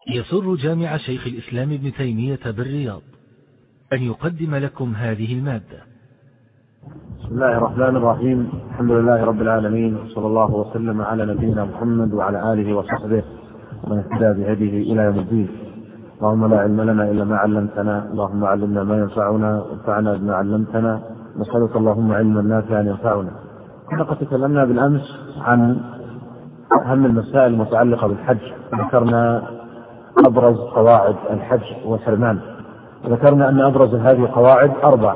يسر جامع شيخ الإسلام ابن تيمية بالرياض أن يقدم لكم هذه المادة. بسم الله الرحمن الرحيم. الحمد لله رب العالمين، صلى الله وسلم على نبينا محمد وعلى آله وصحبه ومن اهتدى بهديه إلى يوم الدين. اللهم لا علم لنا إلا ما علمتنا، اللهم علمنا ما ينفعنا وانفعنا بما علمتنا، نسألك اللهم علما نافعا ينفعنا. لقد تكلمنا بالأمس عن أهم المسائل المتعلقة بالحج، ذكرنا أبرز قواعد الحج والحرمان، وذكرنا أن أبرز هذه القواعد 4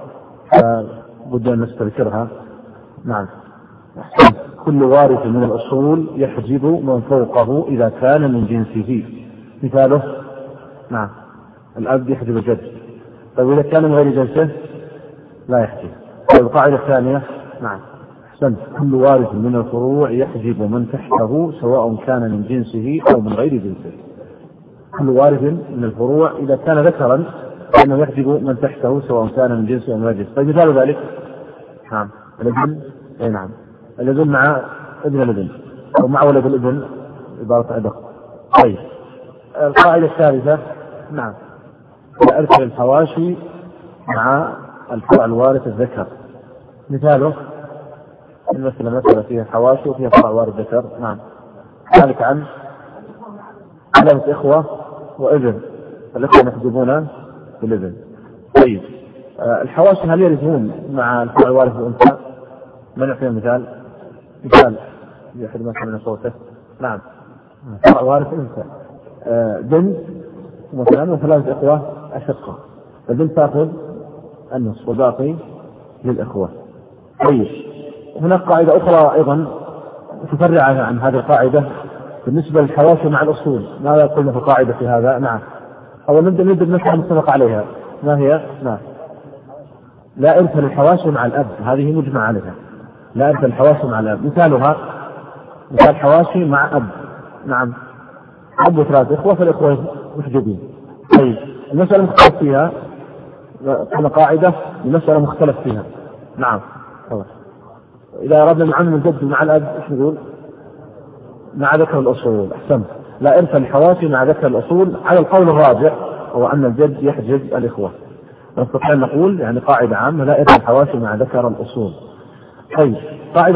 فبد أن نستذكرها. نعم. كل وارث من الأصول يحجب من فوقه إذا كان من جنسه. مثاله نعم الأب يحجب الجد، طيب إذا كان من غير جنسه لا يحجب. طيب القاعدة الثانية نعم أحسنت، كل وارث من الفروع يحجب من تحته سواء كان من جنسه أو من غير جنسه. كل وارث من الفروع إذا كان ذكرا فإنه يحجب من تحته سواء كان من جنسه أو من غير جنسه. طيب مثال ذلك نعم الابن، أي نعم الابن مع ابن الابن أو مع ولد الابن عبارة أدق. طيب القاعدة الثالثة نعم الإرث للحواشي مع الفرع الوارث الذكر. مثاله مثلا فيها حواشي وفيها فرع وارث ذكر. نعم ذلك عن علامة إخوة وابن، فالإخوة يحجبون بالابن. طيب الحواشي هل يرثون مع الفرع الوارث الأنثى؟ من يعطينا مثال يحد مثلا من صوته. نعم فرع وارث أنثى بنت مثلا وثلاثة إخوة أشقة، البنت تأخذ النصف والباقي للإخوة. طيب هناك قاعدة أخرى أيضا تفرع عن هذه القاعدة بالنسبة للحواشي مع الأصول. ماذا قلنا في القاعدة في هذا؟ نعم أولا نبدأ بمسألة متفق عليها، ما هي؟ نعم لا إرث للحواشي مع الأب، هذه مجمع عليها، لا إرث للحواشي مع الأب. مثالها مثال حواشي مع أب، نعم أب وثلاث إخوة فالإخوة محجوبين. طيب المسألة مختلف فيها كما قاعدة، المسألة مختلف فيها. نعم طبعا. إذا أردنا نعمم الجد مع الأب إيش نقول؟ مع ذكر الأصول. أحسنت، لا إرث الحواشي مع ذكر الأصول على القول الراجع هو أن الجد يحجب الإخوة. نستطيع نقول يعني قاعدة عامة لا إرث الحواشي مع ذكر الأصول. طيب القاعدة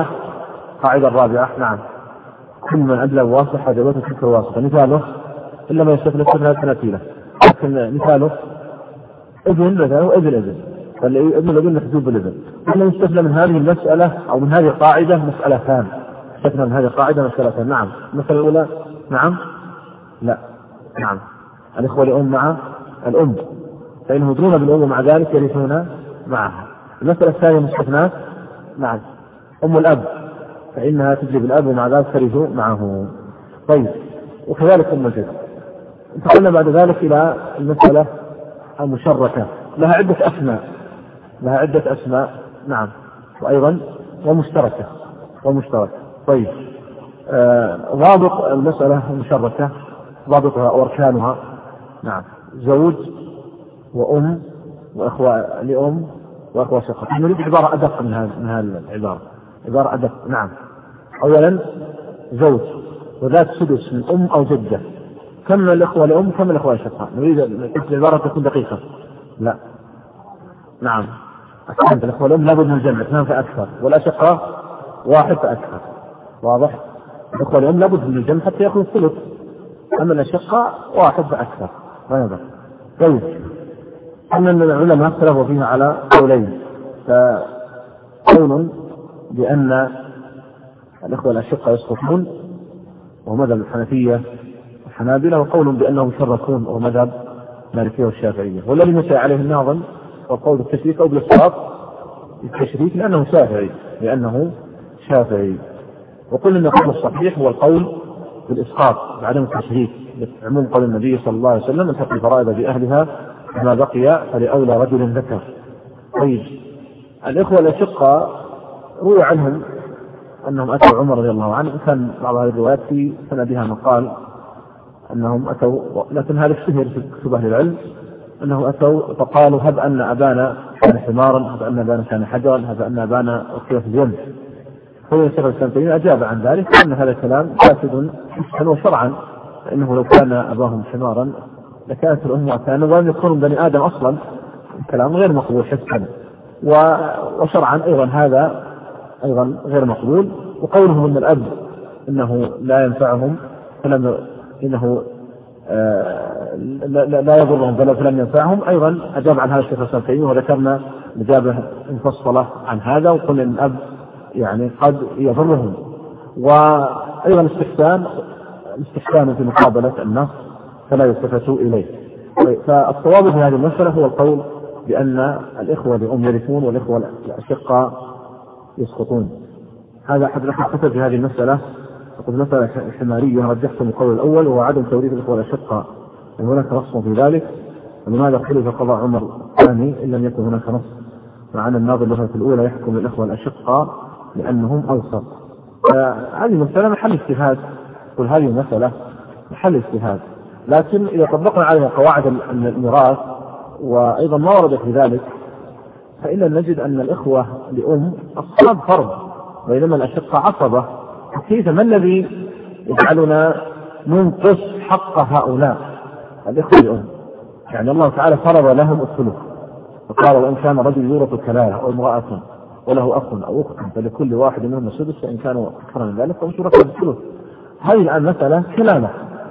الرابعة نعم كل من أدلى بواسطة حجبته تلك الواسطة. مثاله إلا ما يستثنى سنتيلة، لكن مثاله ابن مثاله ابن فالابن الابن محجوب بالابن. إلا يستثنى من هذه المسألة أو من هذه القاعدة مسألتان، استثنى من هذه القاعدة مسألتان. نعم المسألة الأولى نعم لا نعم الإخوة لأم مع الأم فإنهم يدرون بالأم ومع ذلك يرثون معها. المسألة الثانية مستثنات نعم أم الأب فإنها تجلب الأب ومع ذلك ترث معه. طيب وكذلك أم الجد. انتقلنا بعد ذلك إلى المسألة المشركة، لها عدة أسماء نعم وأيضا ومشتركة. طيب ضابط المسألة المشركة ضابطها وأركانها نعم زوج وأم وأخوة لأم وأخوة شقة. نريد عبارة أدق من هذه العبارة، عبارة أدق. نعم أولا زوج وذات سدس من أم أو جدة، كم من الأخوة لأم كم من الأخوة شقة. نريد العبارة تكون دقيقة. لا نعم أحسنت، الأخوة لأم لابد من الجمع 2 فأكثر، والأشقة 1 فأكثر. واضح؟ الأخوة لأم لابد من الجمع حتى يأخذ الثلث، أما الأشقة 1 فأكثر. طيب أن العلماء اختلفوا فيها على قولين، فقول بأن الأخوة الأشقة يسقطون وهو مذهب الحنفية والحنابلة، وقول بأنهم يشركون وهو مذهب المالكية والشافعية. والذي نسأل عليه الناظم وقول التشريك أو بالإسقاط التشريك لأنه شافعي. وقل إن القول الصحيح هو القول بالإسقاط بعدم التشريك، عموم قول النبي صلى الله عليه وسلم الحق الفرائض بأهلها ما بقي فلأولى رجل ذكر. طيب الإخوة الأشقة روي عنهم أنهم أتوا عمر رضي الله عنه، كان بعض هذه الروايات في سندها مقال أنهم أتوا، لكن هذا اشتهر في كتب أهل العلم أنهم أتوا فقالوا هب أن أبانا كان حمارا، هب أن أبانا كان حجرا، هب أن أبانا أخي في اليم. هو الشيخ الإسلام أجاب عن ذلك أن هذا الكلام فاسد حسا وشرعا، فإنه لو كان أباهم حمارا لكانت الأم وكان ولم يكونوا بني آدم أصلا، كلام غير مقبول حسا وشرعا أيضا هذا أيضا غير مقبول. وقولهم أن الأب إنه لا ينفعهم إنه لا يضرهم فلم ينفعهم، أيضا أجاب عن هذا الشيخ الإسلام تيمية وذكرنا إجابة مفصلة عن هذا، وقلنا أن الأب يعني قد يضرهم. وأيضا الاستحسان في مقابلة النص فلا يلتفت إليه. فالصواب في هذه المسألة هو القول بأن الإخوة لأم يرثون والإخوة الأشقاء يسقطون. هذا أحد الأخوة في هذه المسألة وقد مسألة حمارية رجحت القول الأول وهو عدم توريث الإخوة الأشقاء، أن هناك نص في ذلك، ولماذا اختلف قضاء عمر الثاني إن لم يكن هناك نص، مع أن الناظر له في الأولى يحكم الإخوة الأشقاء لأنهم أوسط. هذه مسألة محل اجتهاد، قل هذه المسألة محل اجتهاد، لكن إذا طبقنا عليها قواعد الميراث وأيضا ما ورد في ذلك فإلا نجد أن الإخوة لأم أصحاب فرض بينما الأشقاء عصبة. كيف ما الذي يجعلنا ننقص حق هؤلاء الإخوة لأم؟ يعني الله تعالى فرض لهم الثلث فقال وإن كان رجل يورث كلالة أو امرأة وله أخ أو أخت فلكل واحد منهم السدس فإن كانوا أكثر من ذلك فهم شركاء بالثلث. هذه الآن مثلا كلالة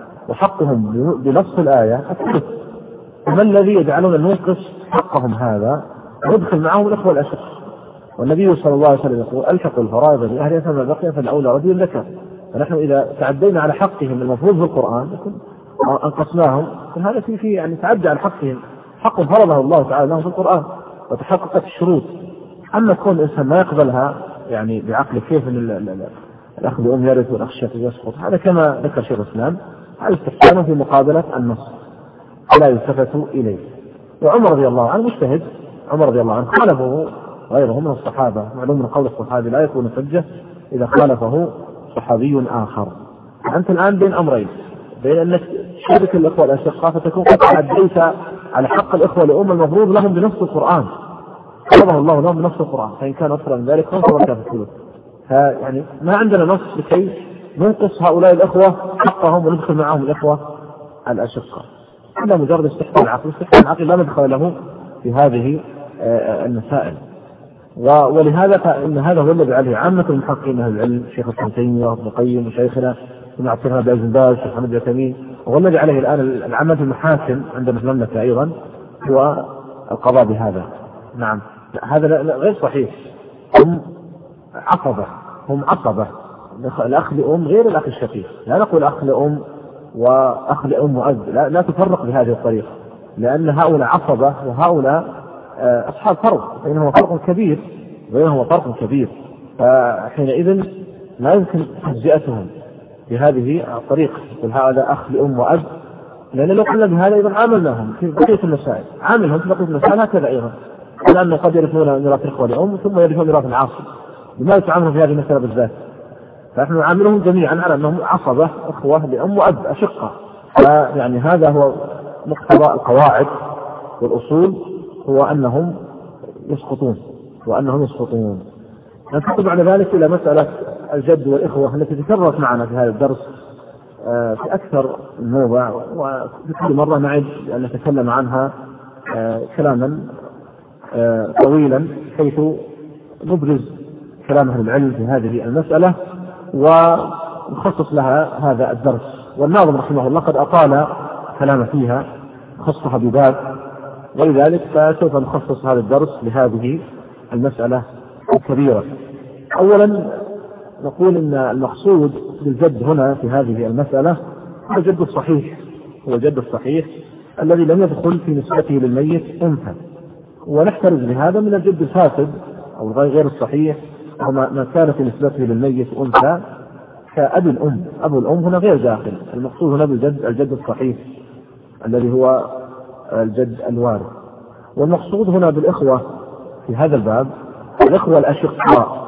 وحقهم بنص الآية الثلث، فما الذي يجعلنا ننقص حقهم هذا وندخل معهم الإخوة الأشقاء؟ والنبي صلى الله عليه وسلم يقول ألحقوا الفرائض بأهلها فما بقي فالأولى رجل ذكر. فنحن إذا تعدينا على حقهم المفروض في القرآن أنقصناهم، هذا في يعني تعدى على حقهم، حق فرضه الله تعالى لهم في القرآن وتحققت الشروط. أما كون الإنسان ما يقبلها يعني بعقل كيف الأخ لأم يرث والأخ الشقيق يسقط، هذا كما ذكر شيخ الإسلام هذا استحسانه في مقابلة النص لا يلتفت إليه. وعمر رضي الله عنه مجتهد، عمر رضي الله عنه خالفه غيره من الصحابة، معلوم من قول الصحابي لا يكون حجة إذا خالفه صحابي آخر. أنت الآن بين أمرين، بين أنك تشارك الإخوة الأشقاء فتكون قد تعديت على حق الإخوة لأم المفروض لهم بنص القرآن، فرضه الله لهم بنص القرآن، فإن كان أكثر من ذلك فهم شركاء في الثلث. يعني ما عندنا نص لكي ننقص هؤلاء الإخوة حقهم وندخل معهم الإخوة الأشقاء، إلا مجرد استحسان العقل. استحسان العقل لا مدخل له في هذه المسائل. ولهذا فإن هذا هو الذي عليه عامة المحققين أهل العلم، شيخ الإسلام تيمية وابن القيم وشيخنا ابن عبد الوهاب بن باز وشيخ محمد بن تيمية، وهو الذي عليه الآن العامة المحاكم عندنا في المملكة أيضا هو القضاء بهذا. نعم هذا غير صحيح، هم عصبة. الأخ لأم غير الأخ الشقيق، لا نقول أخ لأم وأخ لأم وأب، لا تفرق بهذه الطريقة، لأن هؤلاء عصبة وهؤلاء أصحاب فرق، بينهما فرق كبير، فحينئذ لا يمكن تجزئتهم بهذه الطريقة. يقول هذا أخ لأم وأب، لأن لو قلنا بهذا أيضا عاملناهم في بقية المسائل، عاملهم في بقية المسائل هكذا أيضا، لأنه قد يرثون ميراث الإخوة لأم ثم يرثون ميراث العاصب، لماذا تعاملهم في هذه المسألة بالذات؟ فنحن نعاملهم جميعا على أنهم عصبة إخوة لأم وأب أشقة. فيعني هذا هو مقتضى القواعد والأصول، هو أنهم يسقطون ننتقل بعد ذلك إلى مسألة الجد والإخوة التي تكررت معنا في هذا الدرس في أكثر من موضع، وفي كل مرة نعد أن نتكلم عنها كلاما طويلا حيث نبرز كلام أهل العلم في هذه المسألة ونخصص لها هذا الدرس. والناظم رحمه الله قد أطال كلام فيها خصها بباب، ولذلك فسوف نخصص هذا الدرس لهذه المسألة الكبيرة. أولا نقول إن المقصود بالجد هنا في هذه المسألة هو الجد الصحيح الذي لم يدخل في نسبته للميت أنثى، ونحترز لهذا من الجد الفاسد أو غير الصحيح، وما كان في نسبته للميت أنثى كأبي الأم. أبو الأم هنا غير داخل، المقصود هنا بالجد الجد الصحيح الذي هو الجد الوارث. والمقصود هنا بالإخوة في هذا الباب الإخوة الأشقاء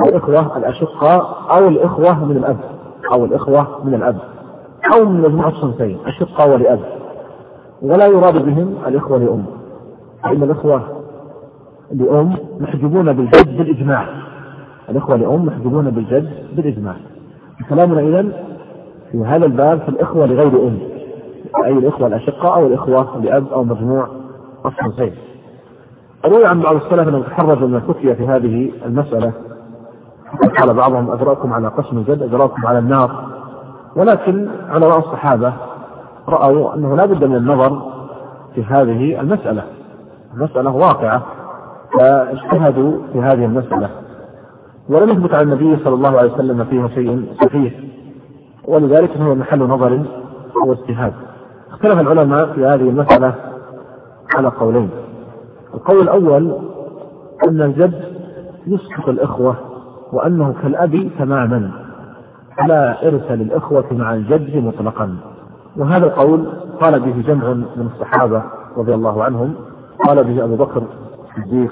أو الإخوة من الأب أو من مجموعة صنفين أشقاء ولأب، ولا يراد بهم الإخوة لأم، فإن الإخوة لأم محجوبون بالجد بالإجماع. الإخوة لأم محجوبون بالجد بالإجماع. كلامنا إذن في هذا الباب في الإخوة لغير أم، أي الإخوة الأشقاء أو الإخوة لأب أو مجموع أصلين. روي عن بعض السلف أنهم تحرجوا من الفتية في هذه المسألة، قال بعضهم أجراكم على قسم الجد أجراكم على النار، ولكن علماء الصحابة رأوا أنه لا بد من النظر في هذه المسألة، المسألة واقعة، فاجتهدوا في هذه المسألة، ولم يثبت عن النبي صلى الله عليه وسلم فيها شيء صحيح، ولذلك هو محل نظر واجتهاد. اختلف العلماء في هذه المسألة على قولين. القول الأول أن الجد يسقط الإخوة وأنه كالأب تماما، لا إرث للإخوة مع الجد مطلقا، وهذا القول قال به جمع من الصحابة رضي الله عنهم، قال به أبو بكر الصديق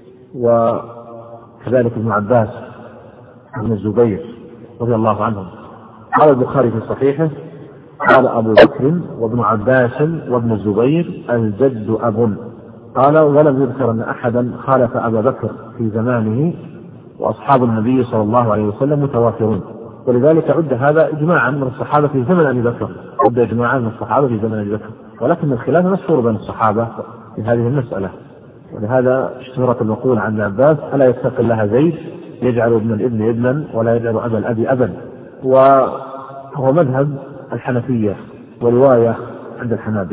وكذلك ابن عباس بن الزبير رضي الله عنهم. قال البخاري في صحيحه قال أبو بكر وابن عباس وابن الزبير الجد أب، قال ولم يذكر أن أحدا خالف أبا بكر في زمانه، وأصحاب النبي صلى الله عليه وسلم متوافرون، ولذلك عد هذا إجماعا من الصحابة في زمن أبي بكر، عد إجماعا من الصحابة في زمن أبي بكر، ولكن الخلاف مشهور بين الصحابة في هذه المسألة. ولهذا اشتهرت المقولة عن عباس ألا يتقي الله زيد يجعل ابن الابن ابنا ولا يجعل أبا الأب أبا، وهو مذهب الحنفية ورواية عند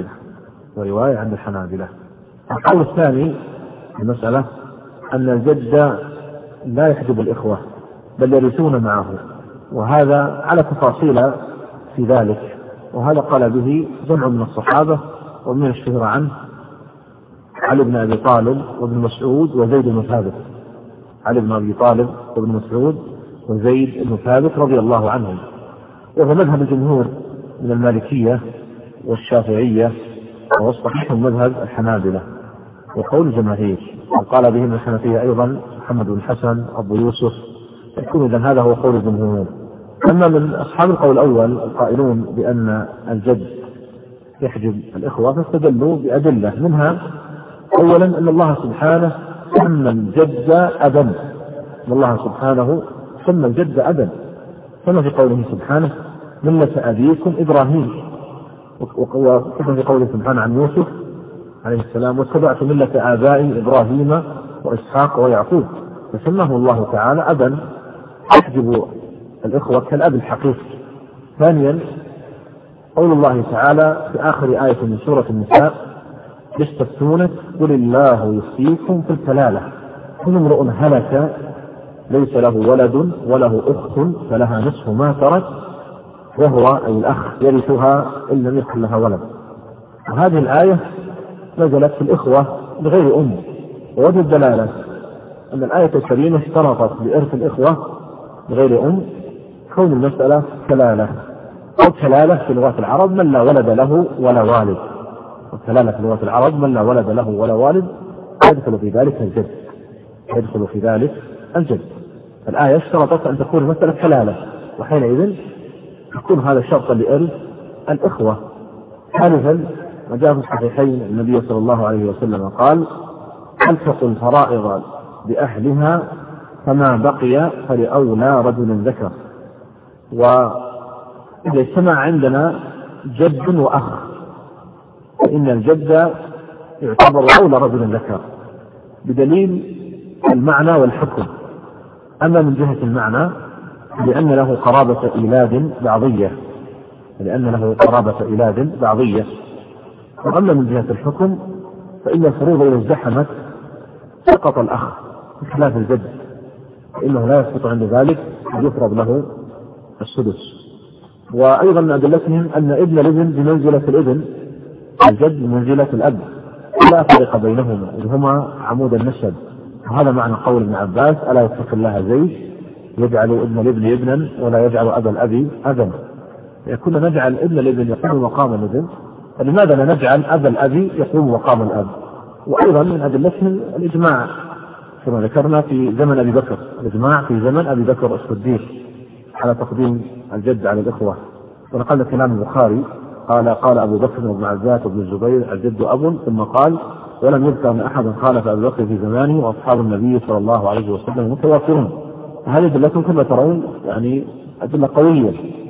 الحنابلة. القول الثاني في المسألة أن الجد لا يحجب الإخوة بل يرثون معه، وهذا على تفاصيل في ذلك، وهذا قال به جمع من الصحابة، ومن الشهر عنه علي بن أبي طالب وابن مسعود وزيد بن ثابت، علي بن أبي طالب وابن مسعود وزيد بن ثابت رضي الله عنهم. وهو مذهب الجمهور من المالكية والشافعية، والصحيح مذهب الحنابلة وقول الجماهير، وقال به من الحنفية أيضا محمد بن حسن أبو يوسف، يكون إذن هذا هو قول الجمهور. أما من أصحاب القول الأول القائلون بأن الجد يحجب الإخوة فاستدلوا بأدلة، منها أولا أن الله سبحانه سمى الجد أبا، أن الله سبحانه سمى الجد أبا، كما في قوله سبحانه ملة أبيكم إبراهيم، وكما في قوله سبحانه عن يوسف عليه السلام واتبعت ملة آبائي إبراهيم وإسحاق ويعقوب، فسماه الله تعالى أبا يحجب الإخوة كالأب الحقيقي. ثانيا قول الله تعالى في آخر آية من سورة النساء يستفتونك قل الله يفتيكم في الكلالة كل امرؤ هلك ليس له ولد وله أخت فلها نصف ما ترك وهو أي الأخ يرثها إن لم يكن لها ولد. وهذه الآية نزلت في الإخوة بغير أم، ووجه الدلالة أن الآية الكريمة اشترطت بإرث الإخوة بغير أم كون المسألة كلالة، أو كلالة في لغة العرب من لا ولد له ولا والد، وكلالة في لغة العرب من لا ولد له ولا والد يدخل في ذلك الجد، الآية اشترطت أن تكون المسألة كلالة، وحينئذ يكون هذا شرطا لإرث الإخوة. ثالثا ما جاء في الصحيحين النبي صلى الله عليه وسلم قال ألحقوا الفرائض بأهلها فما بقي فلأولى رجل ذكر. وإذا اجتمع عندنا جد وأخ فإن الجد يعتبر أولى رجل ذكر بدليل المعنى والحكم. أما من جهة المعنى لأن له قرابة إيلاد بعضية، وأما من جهة الحكم فإن الفروض إذا ازدحمت سقط الأخ بخلاف الجد، فإنه لا يسقط عند ذلك يفرض له السدس. وأيضا من أدلتهم أن ابن الابن بمنزلة الابن، الجد بمنزلة الأب، لا فرق بينهما إذ هما عمود النسب، وهذا معنى قول ابن عباس ألا يتقي الله زيد يجعل ابن الابن ابنا ولا يجعل أبا الأب أبا، يكون نجعل ابن الابن يقوم مقام الابن، فلماذا لا نجعل أبا الأب يقوم مقام الأب؟ وأيضا من أدلتهم الإجماع كما ذكرنا في زمن أبي بكر، الإجماع في زمن أبي بكر الصديق على تقديم الجد على الإخوة. ونقل كلام البخاري قال أبو بكر وابن عباس وابن الزبير الجد أب، ثم قال ولم يذكر أن أحدا خالف أبي بكر في زمانه وأصحاب النبي صلى الله عليه وسلم متوافرون. هذه أدلتهم كما ترون يعني أدلة قوية.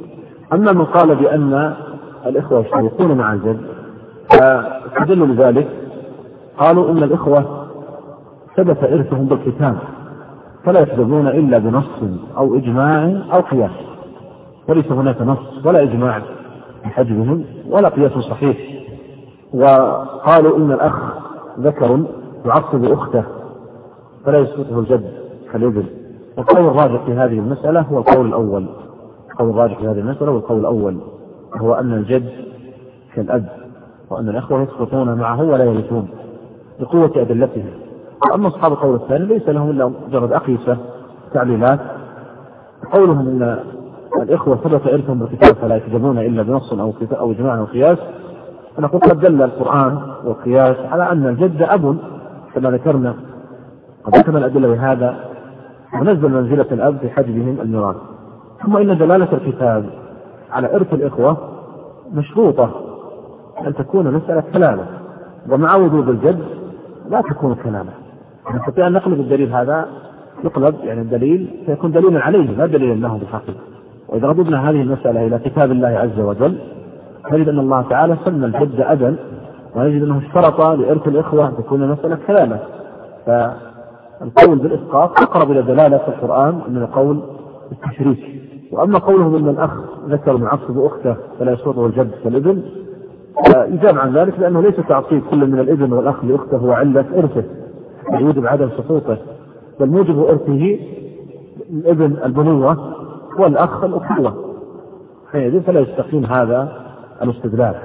أما من قال بأن الإخوة يشتركون مع الجد فاستدلوا لذلك، قالوا إن الإخوة ثبت إرثهم بالكتاب فلا يحجبون إلا بنص أو إجماع أو قياس، وليس هناك نص ولا إجماع بحجبهم ولا قياس صحيح. وقالوا إن الأخ ذكر يعصب أخته فلا يسقطه الجد كالابن. والقول الراجح في هذه المسألة هو القول الأول. القول الراجح في هذه المسألة هو القول الأول، هو أن الجد كالأب، وأن الأخوة يسقطون معه ولا يرثون بقوة أدلتهم. وأما أصحاب القول الثاني ليس لهم إلا مجرد أقيسة تعليلات. قولهم أن الإخوة ثبت إرثهم بالكتاب فلا يحجبون إلا بنص أو إجماع أو قياس، فنقول قد دل القرآن والقياس على أن الجد أب كما ذكرنا، قد ذكرنا الأدلة بهذا ونزل منزلة الأب في حجبهم الميراث. ثم إن دلالة الكتاب على إرث الإخوة مشروطة أن تكون مسألة كلامة، ومع وجود الجد لا تكون كلامة. نستطيع أن نقلب الدليل هذا، يقلب يعني الدليل سيكون دليلا عليه لا دليلا له بحقه. وإذا رددنا هذه المسألة إلى كتاب الله عز وجل نجد أن الله تعالى سمى الجد أبا، ونجد أنه اشترط لإرث الإخوة أن تكون مسألة كلامة. فالقول بالإسقاط أقرب إلى دلالة القرآن من القول بالتشريك. وأما قولهم أن الأخ ذكر معصب أخته فلا يسقطه الجد كالابن، يجاب عن ذلك لأنه ليس تعصيب كل من الابن والأخ لأخته هو علة إرثه يوجب عدم سقوطه، بل موجب إرثه الابن البنوة والأخ الأخوة، حينئذ فلا يستقيم هذا الاستدلال.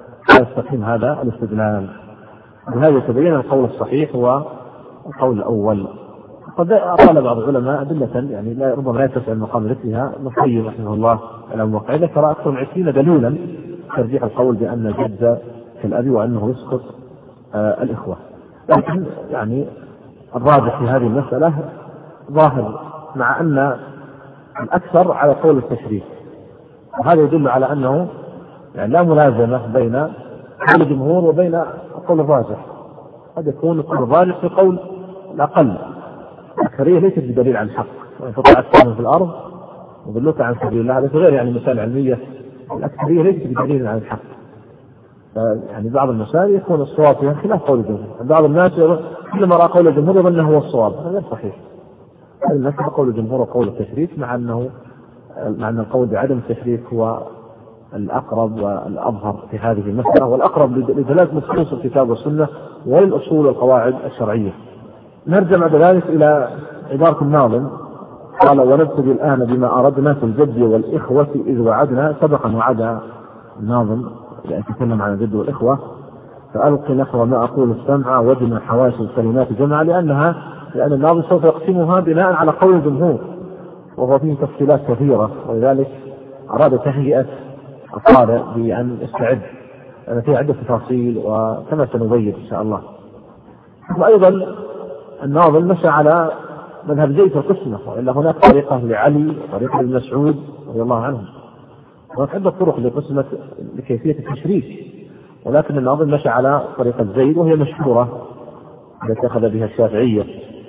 وهذا يتبين القول الصحيح هو القول الأول. قد قال بعض العلماء أدلة يعني ربما لا يتسع المقام ذكرها، القيم رحمه الله على موقع ذكر أكثر من 20 دليلا ترجيح القول بأن الجد كالأبي وأنه يسقط الإخوة. لكن يعني الراجح في هذه المسألة ظاهر، مع أن الأكثر على قول التشريك، وهذا يدل على أنه يعني لا ملازمة بين قول الجمهور وبين القول الراجح. قد يكون القول الراجح في قول الأقل. الأكثرية ليست بدليل عن الحق، وإن تطلع السهم في الأرض وظلوك عن سبيل الله، هذا غير يعني مسائل علمية. الأكثرية ليست بدليل عن الحق. يعني بعض المسائل يكون الصواب فيها خلاف قول الجمهور، بعض الناس كلما رأى قول الجمهور يظن أنه هو الصواب، هذا غير صحيح. هذا الناس قول الجمهور وقول التشريك، مع أن القول بعدم التشريك هو الأقرب والأظهر في هذه المسألة، والأقرب لدلالة نصوص الكتاب والسنة وللأصول والقواعد الشرعية. نرجع بعد ذلك إلى عبارة الناظم، قال: ونبتدي الآن بما أردنا في الجد والإخوة إذ وعدنا. سبقا وعد الناظم لأن تكلم عن الجد والإخوة، فألق نحو ما أقول السمع وجمع حواشي الكلمات جمعا، لأن الناظم سوف يقسمها بناء على قول الجمهور، وهو فيه تفصيلات كثيرة، ولذلك أراد تهيئة القارئ بأن يستعد، لأن فيه عدة تفاصيل وكما سنبين إن شاء الله. وأيضا الناظم مشى على مذهب زيد في القسمة، وإلا هناك طريقة لعلي وطريقة لمسعود رضي الله عنهم، هناك عدة طرق لقسمة لكيفية التشريك، ولكن الناظم مشى على طريقة زيد وهي مشهورة التي أخذ بها الشافعية،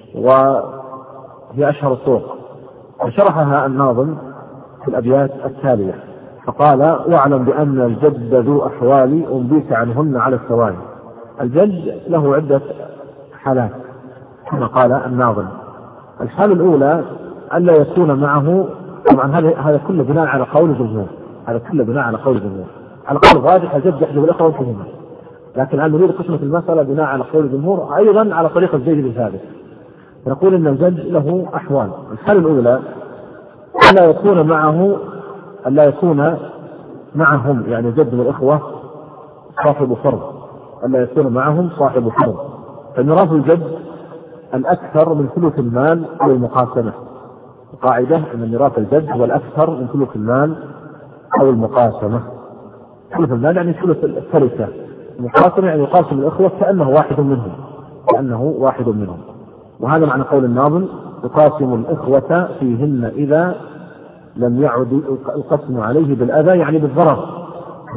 وهي أشهر الطرق. وشرحها الناظم في الأبيات التالية، فقال: واعلم بأن الجد ذو أحوال أنبيك عنهن على الثواني. الجد له عدة حالات كما قال الناظم. الحالة الأولى ألا يكون معه، طبعا هذا كله بناء على قول الجمهور، على قول الراجح الجد يحجب الأخوة وانتهينا، لكن الآن نريد قسمة المسألة بناء على قول الجمهور أيضا على طريقة زيد بن ثابت. نقول إن الجد له أحوال. الحالة الأولى ألا يكون معهم يعني جد والإخوة صاحب فرض، ألا يكون معهم صاحب فرض. فميراث الجد الأكثر من ثلث المال أو المقاسمة. القاعدة أن ميراث الجد هو الأكثر من ثلث المال أو المقاسمة. ثلث المال يعني ثلث الثلثة، المقاسمة يعني يقاسم الإخوة كأنه واحد منهم. وهذا معنى قول الناظم: يقاسم الإخوة فيهن إذا لم يعد القسم عليه بالأذى، يعني بالضرر،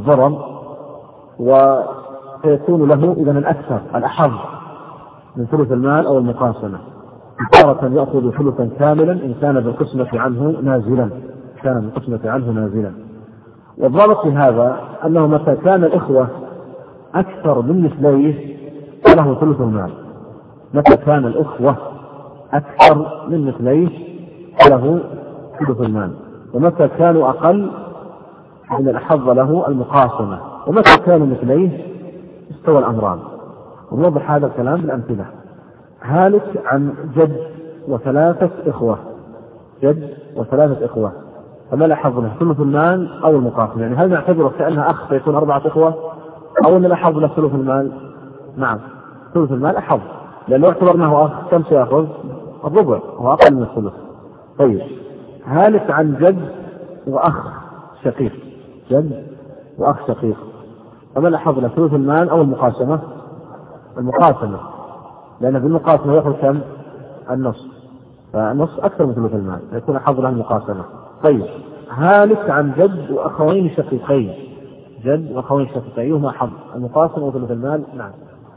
ويكون له إذن الأكثر الأحظ من ثلث المال أو المقاسمة. تارة يأخذ ثلثا كاملا إن كان بالقسمة عنه نازلا، والضابط في هذا أنه متى كان الإخوة أكثر من مثليه فله ثلث المال. متى كان الإخوة أكثر من مثليه فله ثلث المال، ومتى كانوا أقل من الأحظ له المقاسمة، ومتى كانوا مثليه استوى الأمران. ونوضح هذا الكلام بالأمثلة. هالك عن جد وثلاثة إخوة، جد وثلاثة إخوة، فما الأحظ له ثلث المال أو المقاسمة؟ يعني هل نعتبره كأنها أخ فيكون 4 إخوة، أو أن الأحظ له ثلث المال؟ نعم، ثلث المال أحظ، لأنه اعتبرناه أخ كم سيأخذ؟ الربع، هو أقل من الثلث. طيب هالك عن جد وأخ شقيق، جد وأخ شقيق، فما الأحظ له ثلث المال أو المقاسمة؟ المقاسمة، لأن بالمقاسمة يأخذ كم؟ النصف، فالنصف أكثر من ثلث المال، يكون أحظ له المقاسمة. طيب هالك عن جد وأخوين شقيقين، جد وأخوين شقيقين أيهما أحظ؟ المقاسمة وثلث المال؟ نعم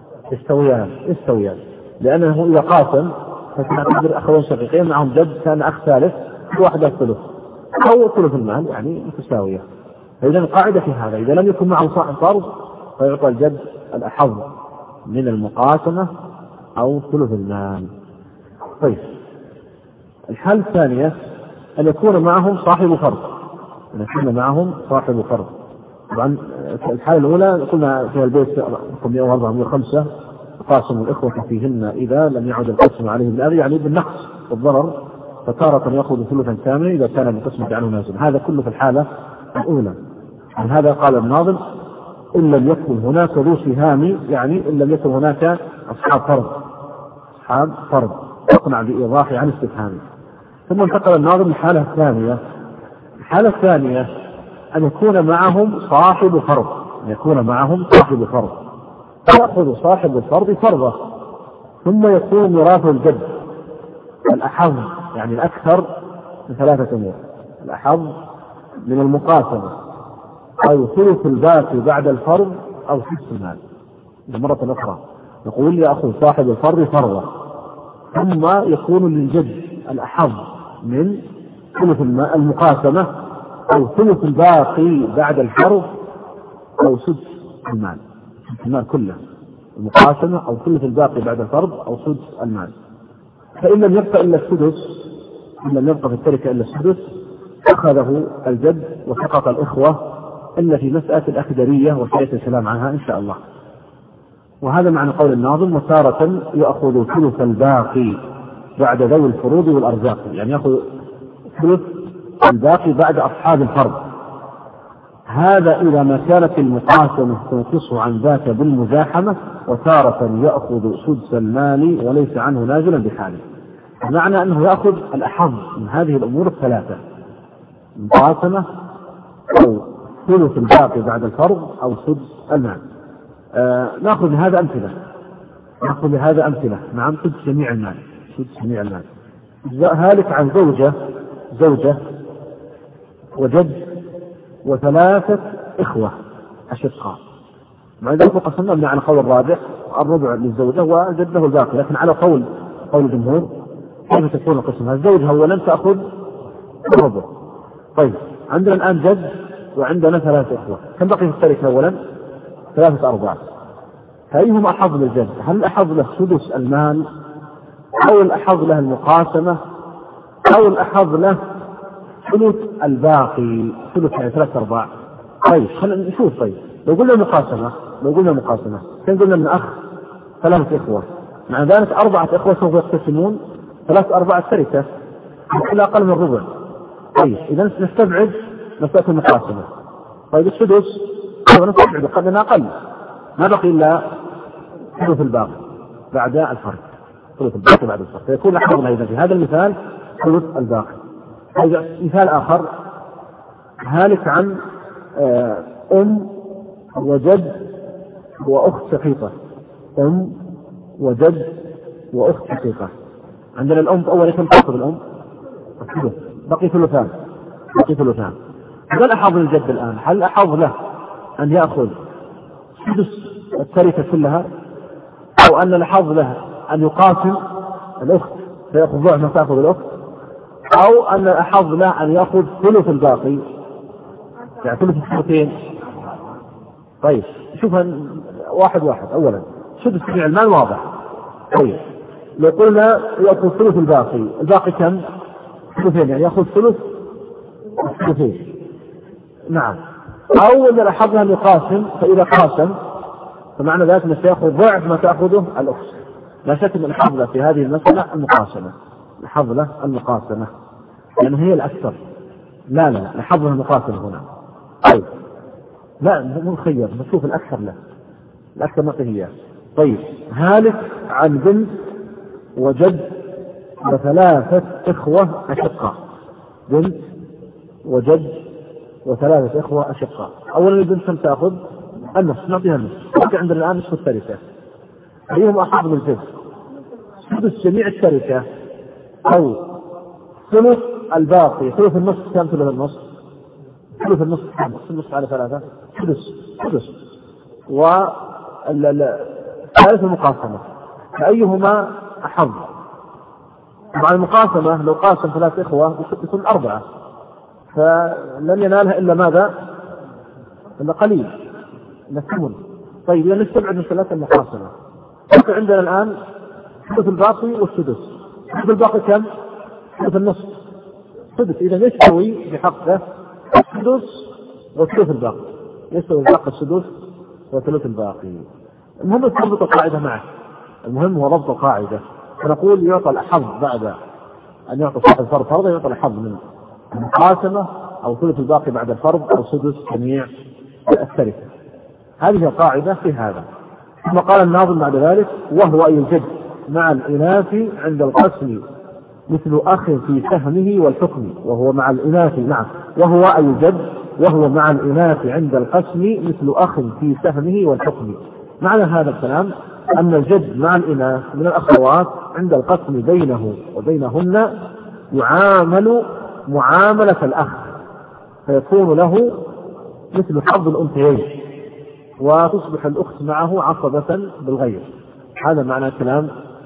يستويان، لأنه إذا قاسم فسنعتبر أخوين شقيقين معهم جد كان أخ ثالث واحدة الثلث أو ثلث المال، يعني متساوية. فإذا القاعدة في هذا إذا لم يكن معه صاحب فرض فيعطى الجد الأحظ من المقاسمة أو ثلث المال. طيب الحالة الثانية أن يكون معهم صاحب فرض، أن يكون معهم صاحب فرض. طبعا الحالة الأولى قلنا في البيت رقم 104 قاسم الإخوة فيهن إذا لم يعد القسم عليه بالأذى، يعني بالنقص والضرر، فتارة يأخذ ثلثا كاملا إذا كان القسم عنه نازل. هذا كله في الحالة الأولى. عن هذا قال الناظم: إن لم يكن هناك ذو سهام، يعني إن لم يكن هناك أصحاب فرض يقنع بإيضاح عن استفهامه. ثم انتقل الناظم للحالة الثانية. الحالة الثانية أن يكون معهم صاحب فرض، يأخذ صاحب الفرض فرضه، ثم يكون ميراث الجد الأحظ، يعني الأكثر من 3 أمور: الأحظ من المقاسمة، أو ثلث الباقي بعد الفرض، أو ثلث المال. مرة أخرى نقول يأخذ صاحب الفرض فرضه، ثم يكون للجد الأحظ من ثلث المقاسمة، أو ثلث الباقي بعد الفرض، أو سدس المال كله، المقاسمة أو ثلث الباقي بعد الفرض أو سدس المال. فإن لم يبقى إلا السدس، إن لم يبقى في التركة إلا السدس أخذه الجد وسقط الإخوة، إلا في مسألة الأخدرية وسيأتي الكلام عنها إن شاء الله. وهذا معنى قول الناظم: وتارة يأخذ ثلث الباقي بعد ذوي الفروض والأرزاق، يعني يأخذ ثلث الباقي بعد أصحاب الفرض. هذا إذا ما كانت المقاسمة تنقص عن ذاك بالمزاحمة. وتارة يأخذ سدس المال وليس عنه نازلا بحاله، معنى أنه يأخذ الأحظ من هذه الأمور الثلاثة: المقاسمة، أو ثلث الباقي بعد الفرض، أو سدس المال. نأخذ هذا أمثلة. نعم، سدس جميع المال. هالك عن زوجة وجد و3 إخوة أشقاء. مع ذلك قسمنا على قول الراجح: الربع للزوجة وجد له الباقي، لكن على قول الجمهور كيف تكون القسمة؟ الزوجة أولا تأخذ الربع. طيب عندنا الآن جد وعندنا 3 إخوة، كم بقي في التركة؟ أولا 3 أرباع. فأيهما أحظ للجد؟ هل الأحظ له سدس المال، أو الأحظ له المقاسمة، أو الأحظ له ثلث الباقي؟ ثلث يعني 3 أرباع. طيب خلينا نشوف. طيب لو قلنا مقاسمة كم قلنا من أخ 3 إخوة، مع ذلك 4 إخوة سوف يقتسمون 3 أرباع التركة إلى أقل من الربع. طيب إذا نستبعد مسألة المقاسمة. طيب السدس نستبعد قد أقل، ما بقي إلا ثلث الباقي بعد الفرق، فيكون أحظ له في هذا المثال ثلث الباقي. مثال آخر: هالك عن أم وجد وأخت شقيقة. عندنا الأم أولا كم تأخذ الأم؟ بقي ثلثان. هل الأحظ للجد الآن؟ هل الأحظ له أن يأخذ سدس التركة كلها، أو أن الأحظ له أن يقاسم الأخت فيأخذ ضعف ما تأخذ الأخت، أو أن الأحظ له أن يأخذ ثلث الباقي؟ يعني ثلث الثلثين. طيب شوفها واحد أولا سدس جميع المال واضح. طيب لو قلنا يأخذ ثلث الباقي كم؟ ثلثين، يعني يأخذ ثلث الثلثين. نعم. أو إن لاحظنا أن يقاسم، فإذا قاسم فمعنى ذلك أنه سيأخذ ضعف ما تأخذه الأخت. لا شك أن الحظ في هذه المسألة المقاسمة، الحظ له المقاسمة لأن هي الأكثر. لا الحظ له المقاسمة هنا. طيب لا مو خير، نشوف الأكثر له، الأكثر نعطيه إياه. طيب هالك عن بنت وجد وثلاثة إخوة أشقاء. بنت وجد وثلاثة إخوة أشقاء. أولا البنت كم تأخذ؟ النصف، نعطيها النصف. عندنا الآن نصف التركة. أيهم أحق بالجد؟ سدس جميع التركة أو ثلث الباقي. ثلث النصف كم؟ ثلث النصف كم؟ النصف على ثلاثة سدس. والثالث المقاسمة، فأيهما أحظ؟ مع المقاسمة لو قاسم ثلاث إخوة يكون 4، فلن ينالها إلا ماذا؟ إلا قليل، إلا الثمن. طيب إذا نستبعد من ثلاثة المقاسمة، عندنا الآن ثلث الباقي والسدس. ثلث الباقي كم؟ ثلث النصف سدس. إذا يستوي بحقه السدس وثلث الباقي، يستوي بحق السدس وثلث الباقي. المهم تضبط القاعدة معه، المهم هو ضبط القاعدة. فنقول يعطى الحظ بعد أن يعطى صاحب الفرض فرضا، يعطى الحظ من المقاسمة أو ثلث الباقي بعد الفرض أو سدس جميع التركة. هذه القاعدة في هذا. ثم قال الناظم بعد ذلك: وهو أي الجد مع الإناث عند القسم مثل أخ في سهمه والحكم. وهو مع الإناث، نعم، وهو أي الجد وهو مع الإناث عند القسم مثل أخ في سهمه والحكم. معنى هذا الكلام أن الجد مع الإناث من الأخوات عند القسم بينه وبينهن يعامل معاملة الأخ، فيكون له مثل حظ الأنثيين، وتصبح الأخت معه عصبة بالغير. هذا معنى كلام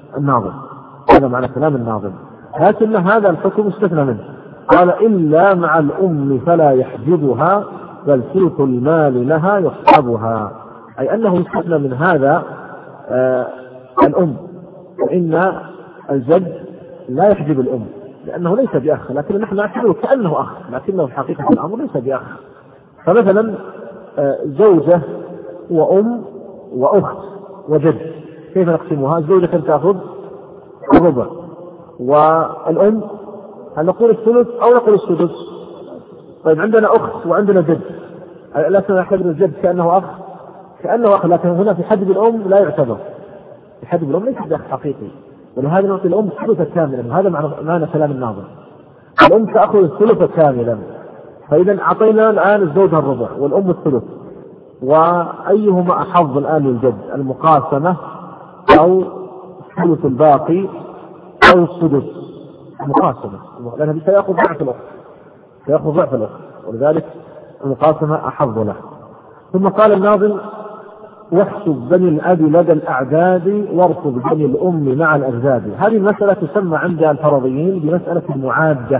الناظم. لكن هذا الحكم استثنى منه، قال: إلا مع الأم فلا يحجبها بل ثلث المال لها يصحبها. أي أنه يستثنى من هذا الأم، فإن الجد لا يحجب الأم لأنه ليس بأخ، لكن نحن نعتبره كأنه أخ، لكنه في حقيقة الأمر ليس بأخ. فمثلا زوجة وأم وأخت وجد، كيف نقسمها؟ الزوجة كم تأخذ؟ الربع. والأم هل نقول الثلث أو نقول السدس؟ طيب عندنا أخت وعندنا جد، لكن نعتبر الجد كأنه أخ، لكن هنا في حجب الأم لا يعتبر، في حجب الأم ليس بأخ حقيقي، ولهذا نعطي الأم الثلث كاملا. هذا معنى كلام الناظم، الأم تأخذ الثلث كاملا. فإذا أعطينا الآن الزوجة الربع والأم الثلث، وأيهما أحظ الآن للجد؟ المقاسمة أو ثلث الباقي أو السدس؟ المقاسمة، لأنه سيأخذ ضعف الأخت، ولذلك المقاسمة أحظ له. ثم قال الناظم: واحسب بني الأب لدى الأعداد وارفض بني الأم مع الأجداد. هذه المسألة تسمى عند الفرضيين بمسألة المعادة.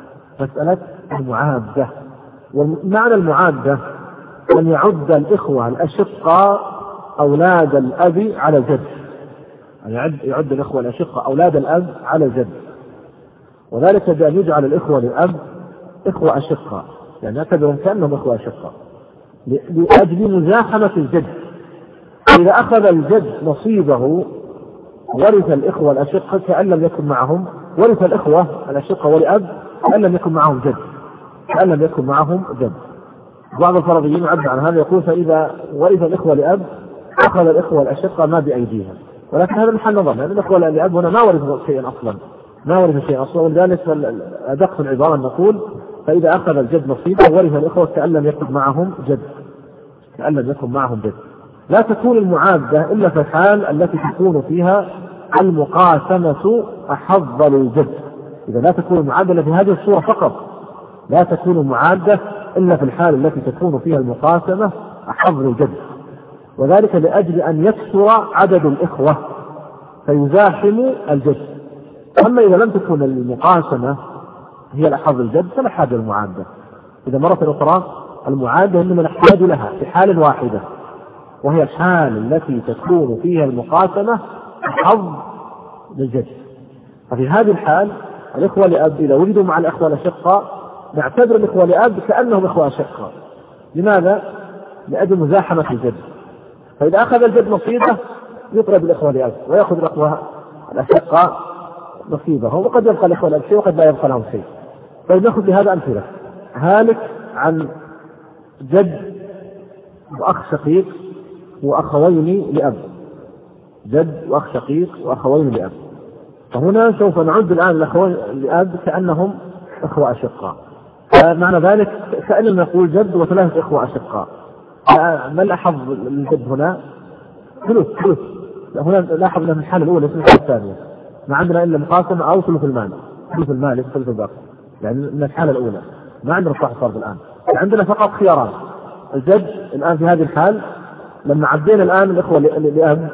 ومعنى المعادة أن يعد الإخوة الأشقاء أولاد الأب على الجد، يعد الإخوة الأشقاء أولاد الأب على الجد، وذلك بأن يجعل الإخوة للأب إخوة أشقاء، يعني نعتبرهم كأنهم إخوة أشقاء لأجل مزاحمة الجد. إذا أخذ الجد نصيبه ورث الإخوة الأشقاء كأن لم يكن معهم، ورث الإخوة الأشقاء ولأب كأن لم يكن معهم جد. بعض الفرضيين عبر عن هذا يقول: فإذا ورث الإخوة لأب أخذ الإخوة الأشقاء ما بأيديهم، ولكن هذا محل نظر، لأن الإخوة لأب هنا ما ورثوا شيئا أصلا، ولذلك أدق في العبارة أن نقول: فإذا أخذ الجد نصيبه ورث الإخوة كأن لم يكن معهم جد. لا تكون المعادة إلا في الحال التي تكون فيها المقاسمة أحظ للجد. إذا لا تكون المعادة إلا في هذه الصورة فقط، لا تكون المعادة إلا في الحال التي تكون فيها المقاسمة أحظ للجد، وذلك لأجل أن يكثر عدد الإخوة فيزاحم الجد. أما إذا لم تكن المقاسمة هي الأحظ للجد فلا حاجة المعادة. إذا مرة أخرى المعادة إنما نحتاج لها في حال واحدة، وهي الحال التي تكون فيها المقاسمة حظ للجد. ففي هذه الحال الإخوة لأب إذا وجدوا مع الإخوة الأشقاء نعتبر الإخوة لأب كأنهم إخوة أشقاء. لماذا؟ لأجل مزاحمة الجد. فإذا أخذ الجد نصيبه يطرد الإخوة لأب ويأخذ الإخوة الأشقاء نصيبهم، وقد يبقى الإخوة لأب شيء وقد لا يبقى لهم شيء. طيب نأخذ بهذا أمثلة. هالك عن جد وأخ شقيق وأخوين لأب، جد وأخ شقيق وأخوين لأب. فهنا سوف نعد الآن الأخوين لأب كأنهم إخوة أشقاء، فمعنى ذلك كأننا نقول جد وثلاثة إخوة أشقاء. ما الأحظ للجد هنا؟ ثلث. هنا لاحظ أن الحالة الأولى في الحالة الثانية ما عندنا إلا مقاسمة أو ثلث المال، ثلث المال ثلث الباقي، يعني من الحالة الأولى ما عندنا صح صار الآن، عندنا فقط خياران. الجد الآن في هذه الحال لما عدينا الآن الإخوة لأب،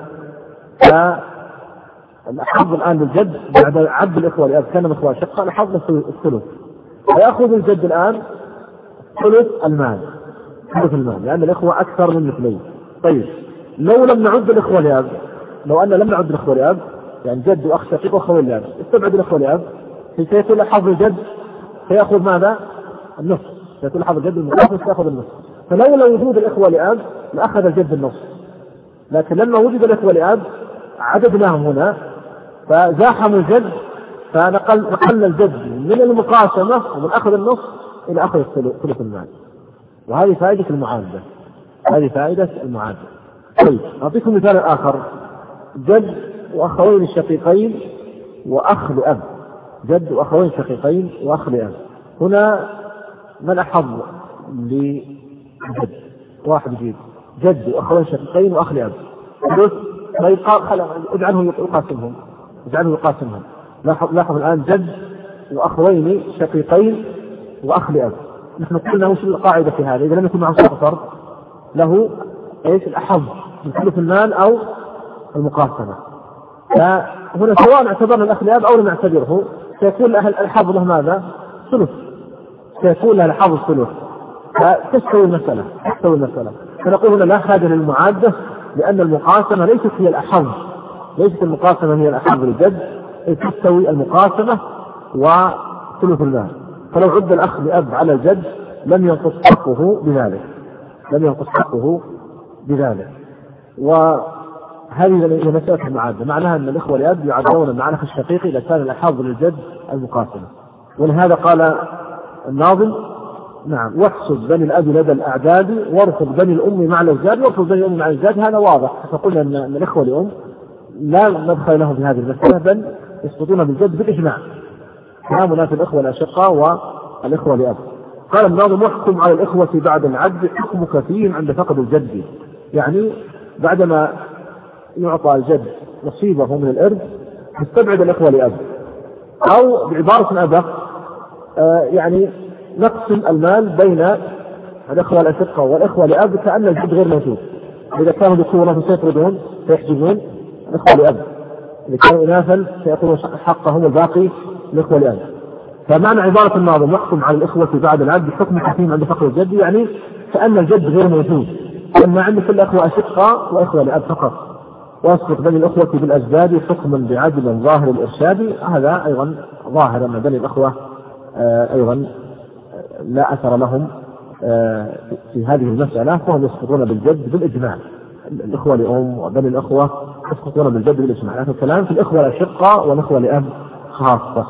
فالأحظ الآن للجد بعد عد الإخوة لأب كانوا إخوة أشقاء الأحظ الثلث، فيأخذ الجد الآن ثلث المال لأن الإخوة أكثر من مثلين. طيب لو لم نعد الإخوة لأب، لو أن لم نعد الإخوة لأب يعني جد وأخ شقيق وأخوين لأب، استبعد الإخوة لأب، سيكون حظ الجد سيأخذ ماذا؟ النصف، سيكون حظ الجد المقاسم سيأخذ النصف. فلولا وجود الإخوة لأب لأخذ الجد النصف، لكن لما وجد الإخوة لأب عددناهم هنا فزاحموا الجد، فنقلنا الجد من المقاسمة ومن أخذ النصف إلى أخذ ثلث المال. وهذه فائدة المعادة. طيب أعطيكم مثال آخر. جد وأخوين شقيقين وأخ لأب، جد وأخوين شقيقين وأخ لأب. هنا من أحظ لجد؟ واحد يجيب جد وأخوين شقيقين وأخ لأب. طيب اجعله يقاسمهم. لاحظ الآن جد وأخوين شقيقين وأخ لأب. نحن قلنا وش القاعدة في هذا؟ إذا لم يكن معه فرد له إيش الأحظ من ثلث المال أو المقاسمة. فهنا سواء اعتبرنا الأخ لأب أو لم نعتبره سيكون الحظ له ماذا؟ ثلث، سيكون له الحظ الثلث. فتستوي المسألة. فنقول هنا لا حاجة للمعادة، لأن المقاسمة ليست هي الأحظ، ليست المقاسمة هي الأحظ للجد، تستوي المقاسمة وثلث المال. فلو عد الأخ لأب على الجد لم ينقص حقه بذلك. وهذه هي مسألة المعادة، معناها أن الإخوة لأب يعدون مع الأخ الشقيق إذا كان الأحظ للجد المقاسمة. ولهذا قال الناظم: نعم، واحسب بني الأب لدى الأعداد وارفض بني الأم مع الأجداد. وارفض بني الأم مع الأجداد هذا واضح، فقلنا أن الإخوة لأم لا ندخل لهم في هذه المسألة، بل يسقطون بالجد بالإجماع. كلامنا في الإخوة الأشقاء والإخوة لأب. قال الناظم: واحكم على الإخوة بعد العد حكمك فيهم عند فقد الجد. يعني بعدما يعطى الجد نصيبه من الإرث يستبعد الإخوة لأب، أو بعبارة أدق يعني نقسم المال بين الإخوة الأشقاء والإخوة لأب كأن الجد غير موجود. إذا كانوا ذكورا فسيطردون فيحجزون الإخوة لأب، إذا كانوا إناثا سيأخذون حقهم الباقي الإخوة لأب. فمعنى عبارة الناظم: واحكم على الإخوة بعد العد حكم حكيم عند فقر الجد، يعني كأن الجد غير موجود، أما عند كل أخوة أشقاء وإخوة لأب فقط. واسقط بني الأخوة بالأجداد حكما بعدل ظاهر الإرشاد. هذا أيضا ظاهر أن بني الأخوة أيضا لا أثر لهم في هذه المسألة، فهم يسقطون بالجد بالإجماع. الإخوة لأم وبني الأخوة يسقطون بالجد بالإجماع، لكن الكلام في الإخوة الأشقاء والإخوة لأب خاصة.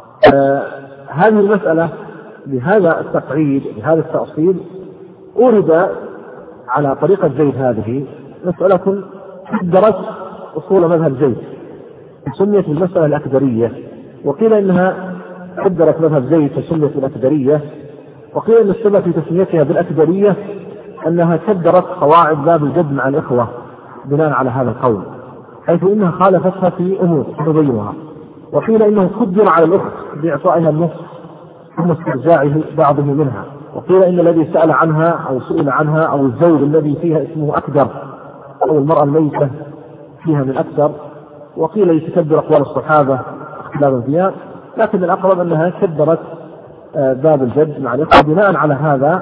هذه المسألة بهذا التقعيد بهذا التأصيل أورد على طريقة زيد. هذه مسألة قدرت أصول مذهب زيد، سميت بالمسألة الأكدرية، وقيل إنها قدرت مذهب زيد فسميت بالأكدرية، وقيل إن السبب في تسميتها بالأكدرية أنها كدرت قواعد باب الجد مع الإخوة بناء على هذا القول، حيث إنها خالفتها في أمور تبينها. وقيل إنه قدر على الأخت بإعطائها النصف ثم استرجاعه بعضه منها. وقيل إن الذي سأل عنها أو سئل عنها أو الزوج الذي فيها اسمه أكدر، أو المرأة الميتة فيها من أكثر. وقيل يتكبر أقوال الصحابة اختلافا فيها، لكن الأقرب أنها كبرت باب الجد مع الإخوة. بناء على هذا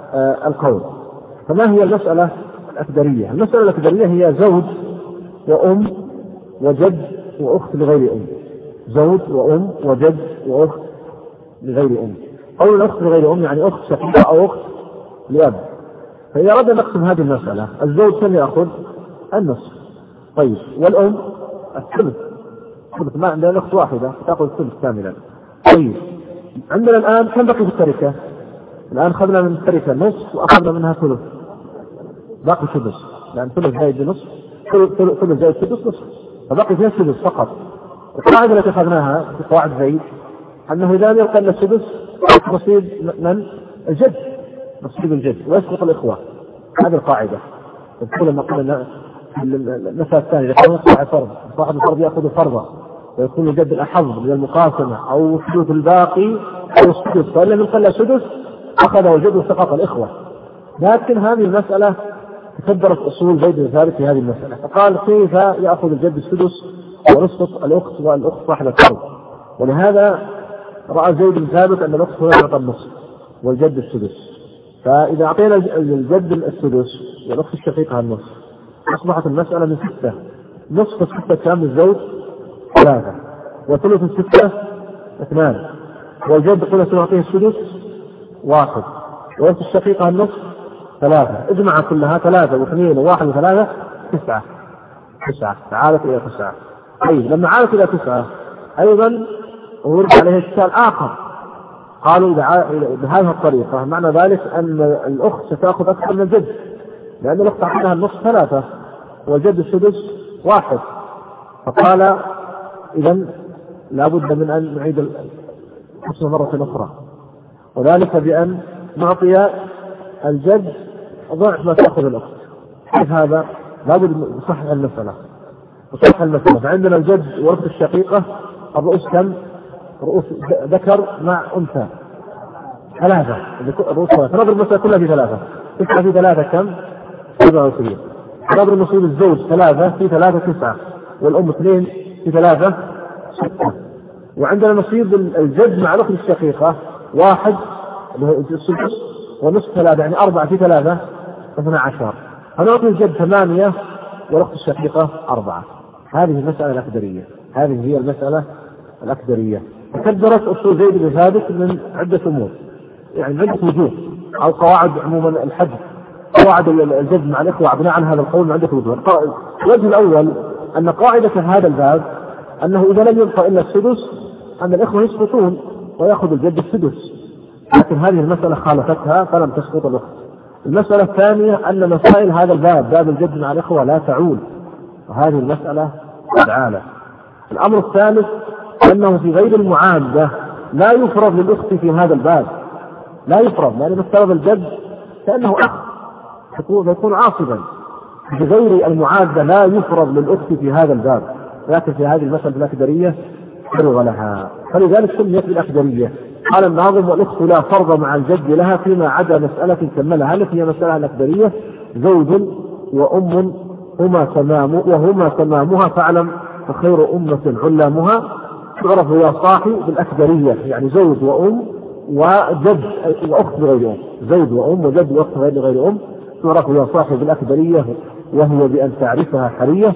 القول. فما هي المسألة الأكدرية؟ المسألة الأكدرية هي زوج وأم وجد وأخت لغير أم. زوج وأم وجد وأخت لغير أم. أو الأخت لغير أم يعني أخت شقيقة أو أخت لأب. فإذا أردنا نقسم هذه المسألة، الزوج كم يأخذ؟ النصف. طيب والأم الثلث. ما عندنا أخت واحدة تأخذ الثلث كاملا. طيب عندنا الآن كم بقي في التركة؟ الآن أخذنا من التركة نصف وأخذنا منها ثلث، باقي سدس، لأن ثلث زائد نصف، ثلث زائد سدس نصف، فبقي فيها سدس فقط. القاعدة التي أخذناها في قواعد زيد أنه إذا يبقى لنا السدس نصيب من الجد، نصيب الجد ويسقط الإخوة. هذه القاعدة. تقول لما قلنا المسألة الثانية إذا كان صاحب فرض، صاحب الفرض يأخذ فرضه ويكون الجد الأحظ من المقاسمة أو ثلث الباقي أو السدس، فإن لم يبقى السدس أخذه الجد وسقط الإخوة. لكن هذه المسألة تكبرت أصول زيد بن ثابت في هذه المسألة، فقال كيف يأخذ الجد السدس ونسقط الأخت والأخت صاحب الفرض؟ ولهذا رأى زيد بن ثابت أن الأخت هو يعطى النصف والجد السدس. فإذا أعطينا الجد السدس والأخت الشقيقة النصف أصبحت المسألة من 6. نصف 6 كام الزوج 3، وثلث 6 2، والجد قلنا سنعطيه السدس 1، والأخت الشقيقة النصف 3. اجمع كلها 3 و2 و1 و3 9. تعالت إلى 9. طيب لما عادت إلى 9 أيضا ورد عليه إشكال آخر. قالوا بهذه الطريقة معنى ذلك أن الأخت ستأخذ أكثر من الجد، لأن الأخت أخذها النصف 3 والجد السدس 1. فقال إذن لابد من أن نعيد القسمة مرة أخرى، وذلك بأن نعطي الجد ضعف ما تأخذ الأخت. كيف هذا؟ لابد نصحح المسألة. فعندنا الجد ورث الشقيقة الرؤوس كم؟ رؤوس ذكر مع أنثى 3. الرؤوس نضرب المسألة كلها في 3. 9 في 3 كم؟ 27. نضرب نصيب الزوج 3 في 3 9، والأم 2 في 3 6. وعندنا نصيب الجد مع الأخت الشقيقة 1 السدس ونصف 3 يعني 4 في 3 12. فنعطي الجد 8 والأخت الشقيقة 4. هذه المسألة الأكدرية. هذه هي المسألة الأكدرية. تكدرت أصول زيد بن ثابت من عدة أمور، يعني من عدة وجوه، أو قواعد عموما الحد، قواعد الجد مع الإخوة بناء عن هذا القول من عدة وجوه. الوجه الأول أن قاعدة هذا الباب أنه إذا لم يبقى إلا السدس أن الإخوة يسقطون ويأخذ الجد السدس، لكن هذه المسألة خالفتها فلم تسقط الأخت. المسألة الثانية أن مسائل هذا الباب، باب الجد مع الإخوة، لا تعول، وهذه المسألة فعالة. الأمر الثالث أنه في غير المعادة لا يفرض للأخت في هذا الباب، لا يفرض، لأن مفترض الجد كأنه أخ فيكون عاصبا. في غير المعادة لا يفرض للأخت في هذا الباب، لكن في هذه المسألة الأكدرية فرض لها، فلذلك سميت بالأكدرية. قال الناظم: والأخت لا فرض مع الجد لها فيما عدا مسألة كملها، التي هي مسألة الأكدرية: زوج وأم وهما تمامها فاعلم فخير أمة علامها. تعرف يا صاحي بالأكدرية، يعني زوج وأم وجد وأخت بغير أم، زوج وأم وجد وأخت بغير أم. تعرف يا صاحي بالأكدرية، وهي بأن تعرفها حرية.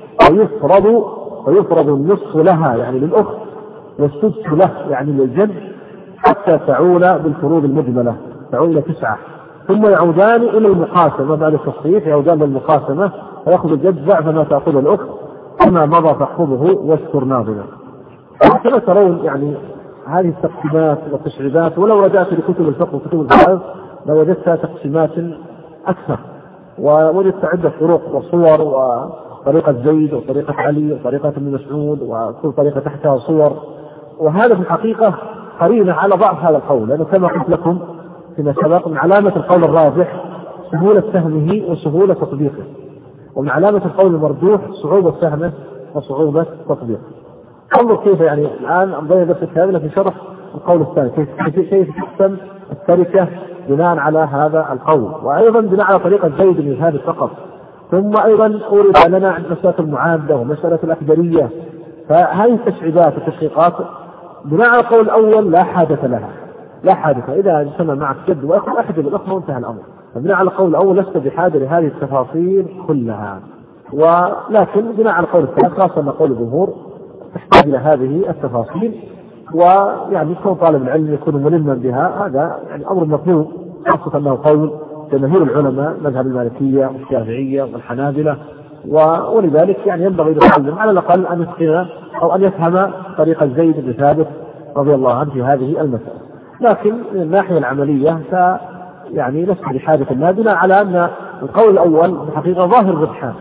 ويفرض النصف لها يعني للأخت، والسدس له يعني للجد، حتى تعول بالفروض المجملة، تعول إلى 9. ثم يعودان إلى المقاسمة بعد التصحيح، يعودان إلى المقاسمة فيأخذ الجد ضعف ما تأخذ الأخت، كما مضى تحفظه واذكر ناظما. كما ترون يعني هذه التقسيمات والتشريدات، ولو رجعت لكتب الفقه وكتب الفقه لوجدتها تقسيمات أكثر، ووجدت عدة طرق وصور، وطريقة زيد وطريقة علي وطريقة ابن مسعود وكل طريقة تحتها صور. وهذا في الحقيقة قرينة على ضعف هذا القول، لأنه كما قلت لكم فيما سبق من علامة القول الراجح سهولة فهمه وسهولة تطبيقه، ومن علامة القول المرجوح صعوبة فهمه وصعوبة تطبيقه. انظر كيف يعني الآن أمضينا درس الثاني في شرح القول الثاني، كيف تحسن التركة بناء على هذا القول، وأيضا بناء على طريقة زيد بن ثابت فقط. ثم أيضا أورد لنا عند مسألة المعادة ومسألة الأكدرية. فهذه التشعيبات والتشقيقات بناء على القول الأول لا حاجة لها، لا حادثة، إذا اجتمع معك جد وأخوة أحجب الأخوة وانتهى الأمر. فبناء على القول الأول لست بحاجة لهذه التفاصيل كلها، ولكن بناء على القول الثالث خاصة أن قول الجمهور تحتاج إلى هذه التفاصيل، ويعني كون طالب العلم يكون ملما بها هذا يعني أمر مطلوب، خاصة أنه قول جماهير العلماء مذهب المالكية والشافعية والحنابلة، ولذلك يعني ينبغي للعلم على الأقل أن يتقن أو أن يفهم طريقة زيد بن ثابت رضي الله عنه في هذه المسألة. لكن من الناحية العملية يعني لست بحاجة ما، بناء على أن القول الأول الحقيقة ظاهر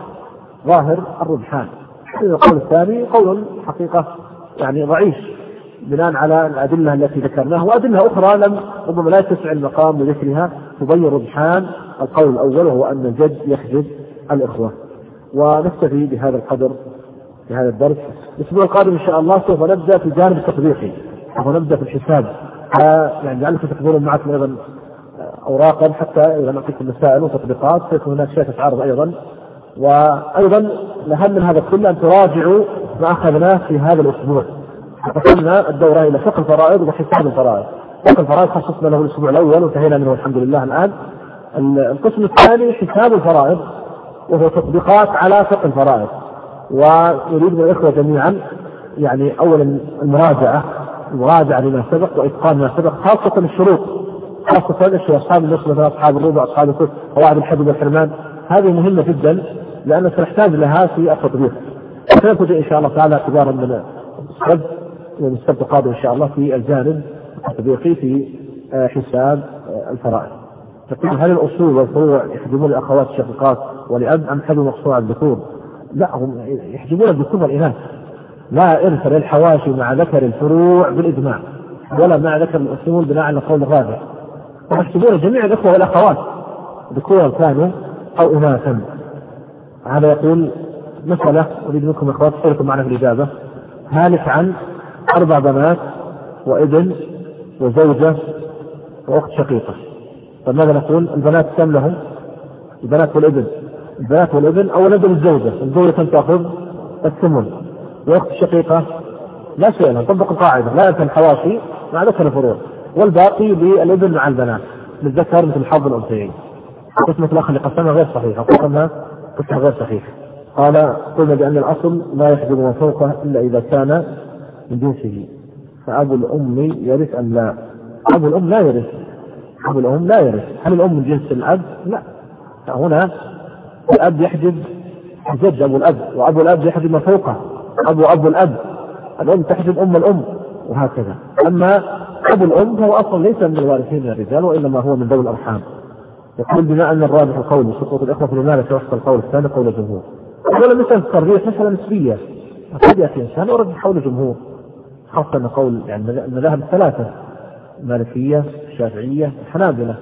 الربحان، القول الثاني قول حقيقة يعني ضعيف بناء على الأدلة التي ذكرناها، وأدلة أخرى ربما لا يتسع المقام بذكرها تبين ربحان القول الأول، وهو أن الجد يحجب الإخوة. ونكتفي بهذا القدر في هذا الدرس. الأسبوع القادم إن شاء الله سوف نبدأ في الجانب التطبيقي، سوف نبدأ في الحساب، يعني لعلكم تحضرون معكم أيضا أوراقا حتى إذا نعطيكم مسائل وتطبيقات، سيكون هناك شيء تتعارض أيضا. وأيضا الأهم من هذا كله أن تراجعوا ما أخذناه في هذا الأسبوع. قسمنا الدورة إلى فقه الفرائض وحساب الفرائض. فقه الفرائض خصصنا له الأسبوع الأول وانتهينا منه الحمد لله. الآن القسم الثاني حساب الفرائض، وهو تطبيقات على فقه الفرائض. ويريد من الإخوة جميعا يعني أولا المراجعة لما سبق وإتقان ما سبق، خاصة الشروط، خاصة أصحاب النصف مثلا أصحاب الربع أصحاب الثلث قواعد الحد والحرمان، هذه مهمة جدا لأننا سنحتاج لها في التطبيق. سنبدأ إن شاء الله تعالى اعتبارا من السبت القادم إن شاء الله في الجانب التطبيقي في حساب الفرائض. تقول هل الأصول والفروع يحجبون الأخوات الشقيقات ولأب أم حجبوا مقصوع الذكور؟ لا، هم يحجبون الذكور والإناث، لا إرث للحواشي مع ذكر الفروع بالإجماع ولا مع ذكر الأصول بناء على القول الرابع، ويحجبون جميع الإخوة والأخوات ذكورا كانوا أو إناثا. هذا يقول مسألة أريد منكم أخوات تصيركم معنا في الإجابة. هالك عن 4 بنات وابن وزوجة وأخت شقيقة، فماذا نقول؟ البنات كم لهم؟ البنات والابن أو ندم الزوجة كم تأخذ؟ الثمن. وأخت الشقيقة لا شيء لها، نطبق القاعدة لا يرث الحواشي مع ذكر الفروع، والباقي للابن مع البنات للذكر مثل حظ الأنثيين. قسمة الأخ اللي قسمها غير صحيحة، قسمها غير صحيحة. قال قلنا بأن الأصل لا يحجب من فوقه إلا إذا كان من جنسه، فأبو الأم يرث أم لا؟ أبو الأم لا يرث. هل الأم من جنس الأب؟ لا، هنا الأب يحجب الجد أبو الأب، وأبو الأب يحجب ما فوقه أبو الأب، الأم تحجب أم الأم، وهكذا. أما أبو الأم هو أصلا ليس من الوارثين من الرجال، وإنما هو من ذوي الأرحام. يقول بما أن الراجح القول وسقوط الإخوة فلماذا توفق القول الثاني قول الجمهور؟ ولا مثل التربية مسألة نسبية، قد يأتي إنسان ورد حول الجمهور، خاصة أن قول يعني المذاهب الثلاثة المالكية الشافعية الحنابلة.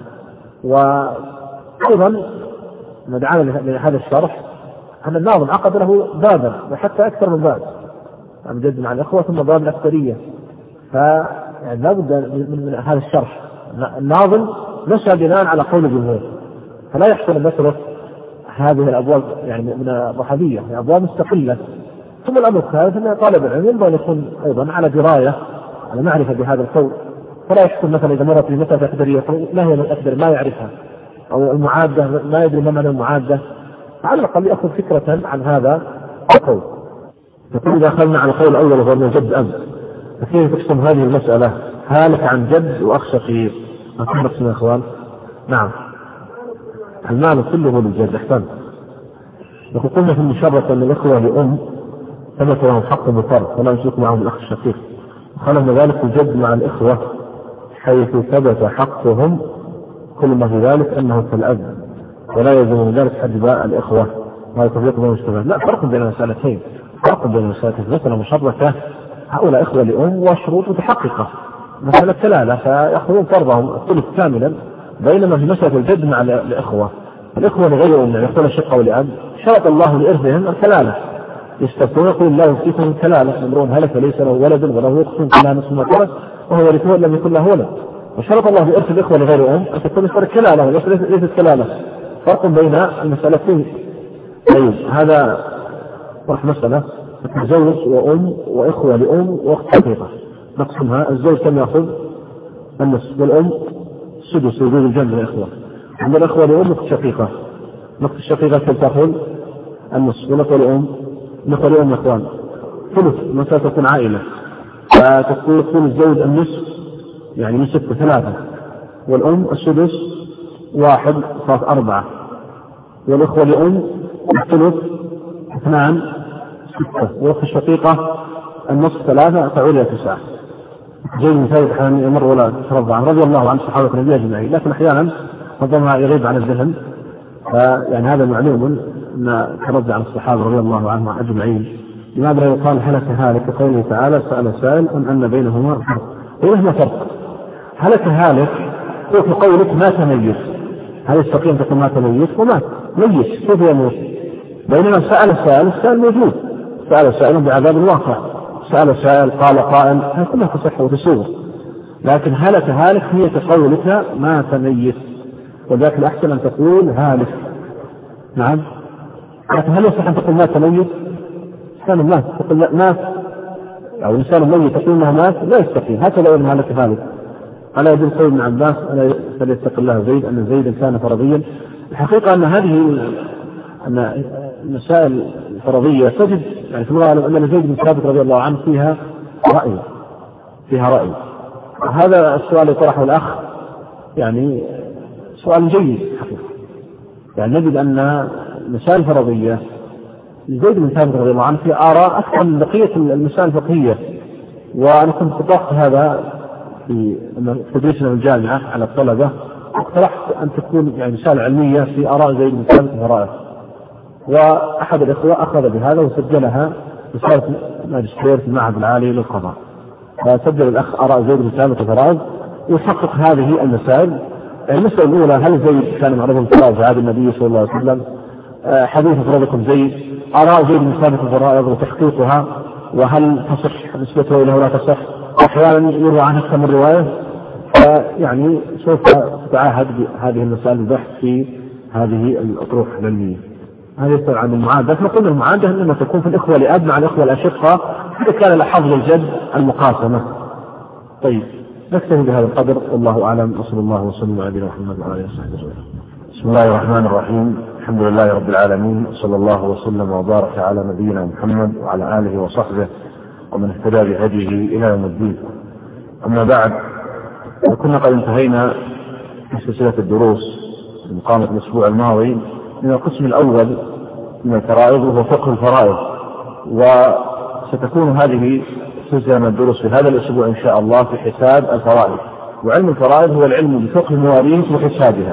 وأيضا ما دعانا لهذا الشرح أن الناظم عقد له بابا وحتى أكثر من باب، أمجد مع الإخوة ثم باب الأكثرية، فيعني لا بد من هذا الشرح. الناظم نشأ بناء على قول الجمهور، فلا يحصل أن نترك هذه الأبواب يعني من الرحبية، يعني أبواب مستقلة. ثم الأمر الثالث أن طالب العلم ينبغي أن يكون أيضا على دراية على معرفة بهذا القول، فلا يحصل مثلا إذا مرت بمسألة أكثرية ما هي الأكثر ما يعرفها، أو المعادة ما يدري ما معنى المعادة، على الأقل يأخذ فكرة عن هذا القول. يقول إذا أخذنا على القول الأول وهو من جد أب، فكيف تقسم هذه المسألة؟ هالك عن جد وأخ شقيق، ما تقسم يا إخوان؟ نعم، المال كله للجد. أحسن. يقول قلنا في المشرة أن الإخوة لأم ثبت لهم حق بفرق ولا يشرك معهم الأخ الشقيق، وخلفنا ذلك الجد مع الإخوة حيث ثبت حقهم كل ما في ذلك أنه كالأب، ولا يلزم من ذلك حجب الإخوة ما يتفرق بين المشتبهات. لا فرق بين المسألتين، مثلا مشركة هؤلاء إخوة لأم وشروط متحققة، مسألة كلالة فيأخذون فرضهم الثلث كاملا، بينما في مسألة الجد مع الإخوة لغير أم يقول الشقة ولأب شرط الله لإرثهم الكلالة، يستفتون يقول الله يفتيكم الكلالة، امرؤ هلك ليس له ولد وله أخت كلها نصف ما ترك وهو يرثه لم يكن له ولد، وشرط الله بإرث الإخوة لغير أم أن تكون مسألة كلالة وليست كلالة، فرق بين المسألتين. طيب هذا راح مسألة زوج وأم وإخوة لأم وأخت شقيقة نقسمها. الزوج كم يأخذ؟ النصف، والأم السدس وجود الجمع الإخوة. عند الإخوة لأم نصف الشقيقة، نصف الشقيقة تأخذ النصف، والإخوة لأم الإخوة لأم إخوان ثلث مسألة تكون عائلة، فتكون الزوج النصف يعني من 6 3، والأم السدس 1 صارت 4، والإخوة لأم الثلث 2 6، والأخت الشقيقة النصف 3 تعود إلى 9. زي المثال أحيانا يمر ولا ترضع رضي الله عن صحابة النبي أجمعين، لكن أحيانا ربما يغيب عن الذهن، يعني هذا معلوم أن ترضع عن الصحابة رضي الله عنهم أجمعين. لماذا لا يقال هلك هالك؟ قوله تعالى سأل سائل أن بينهما فرق. بينهما فرق، هلك هالك هو في قولك مات ميت، هل يستطيع أن تكون مات ميت ومات ميت كيف يموت؟ بينما سأل سائل السائل موجود، سأل سائل بعذاب الواقع، سأل سائل قال قائل، هذه كلها تصح وتسوغ. لكن هلك هالك هي كقولك مات ميت، وذلك الأحسن أن تقول هالك. نعم، لكن هل يصح أن تقول مات ميت؟ إنسان مات تقول مات، أو إنسان ميت تقول أنه مات، لا يستقيم. هكذا يقول هلك هالك. ألا يقول قول ابن عباس ألا فليتق الله زيد أن زيد كان فرضيا. الحقيقة أن هذه أن المسائل الفرضية تجد يعني في الغالب أن زيد بن ثابت رضي الله عنه فيها رأي. هذا السؤال يطرحه الأخ يعني سؤال جيد حقيقة. يعني نجد أن المسائل الفرضية زيد بن ثابت رضي الله عنه في آراء أكثر من بقية المسائل الفقهية. وأنا كنت طبقت هذا في تدريسنا الجامعة على الطلبة، اقترحت أن تكون يعني رسالة علمية في آراء زيد بن ثابت وآرائه، وأحد الإخوة أخذ بهذا وسجلها رسالة ماجستير في المعهد العالي للقضاء. فسجل الأخ آراء زيد بن ثابت وآرائه ويحقق هذه المسائل. المسألة الأولى: هل زيد كان معروف بالفرائض في عهد النبي صلى الله عليه وسلم؟ حديث فرضكم زيد، آراء زيد بن ثابت الفرائض وتحقيقها، وهل تصح نسبته إليه ولا تصح؟ أحيانا يروى عنها أكثر من رواية. يعني سوف تتعاهد بهذه المسائل البحث في هذه الأطروح العلمية. هذا يسأل عن المعادة. احنا قلنا المعادة إنما تكون في الإخوة لأب مع الإخوة الأشقة إذا كان لحظ الجد المقاسمة. طيب، نكتفي بهذا القدر، والله أعلم، وصلى الله وسلم على نبينا محمد وعلى آله وصحبه أجمعين. بسم الله الرحمن الرحيم، الحمد لله رب العالمين، صلى الله وسلم وبارك على نبينا محمد وعلى آله وصحبه ومن اهتدى بهديه إلى يوم الدين. أما بعد، كنا قد انتهينا في سلسلة الدروس المقامة الأسبوع الماضي من القسم الأول من الفرائض، وهو فقه الفرائض، وستكون هذه سلسلة من الدروس في هذا الأسبوع إن شاء الله في حساب الفرائض. وعلم الفرائض هو العلم بفقه المواريث وحسابها،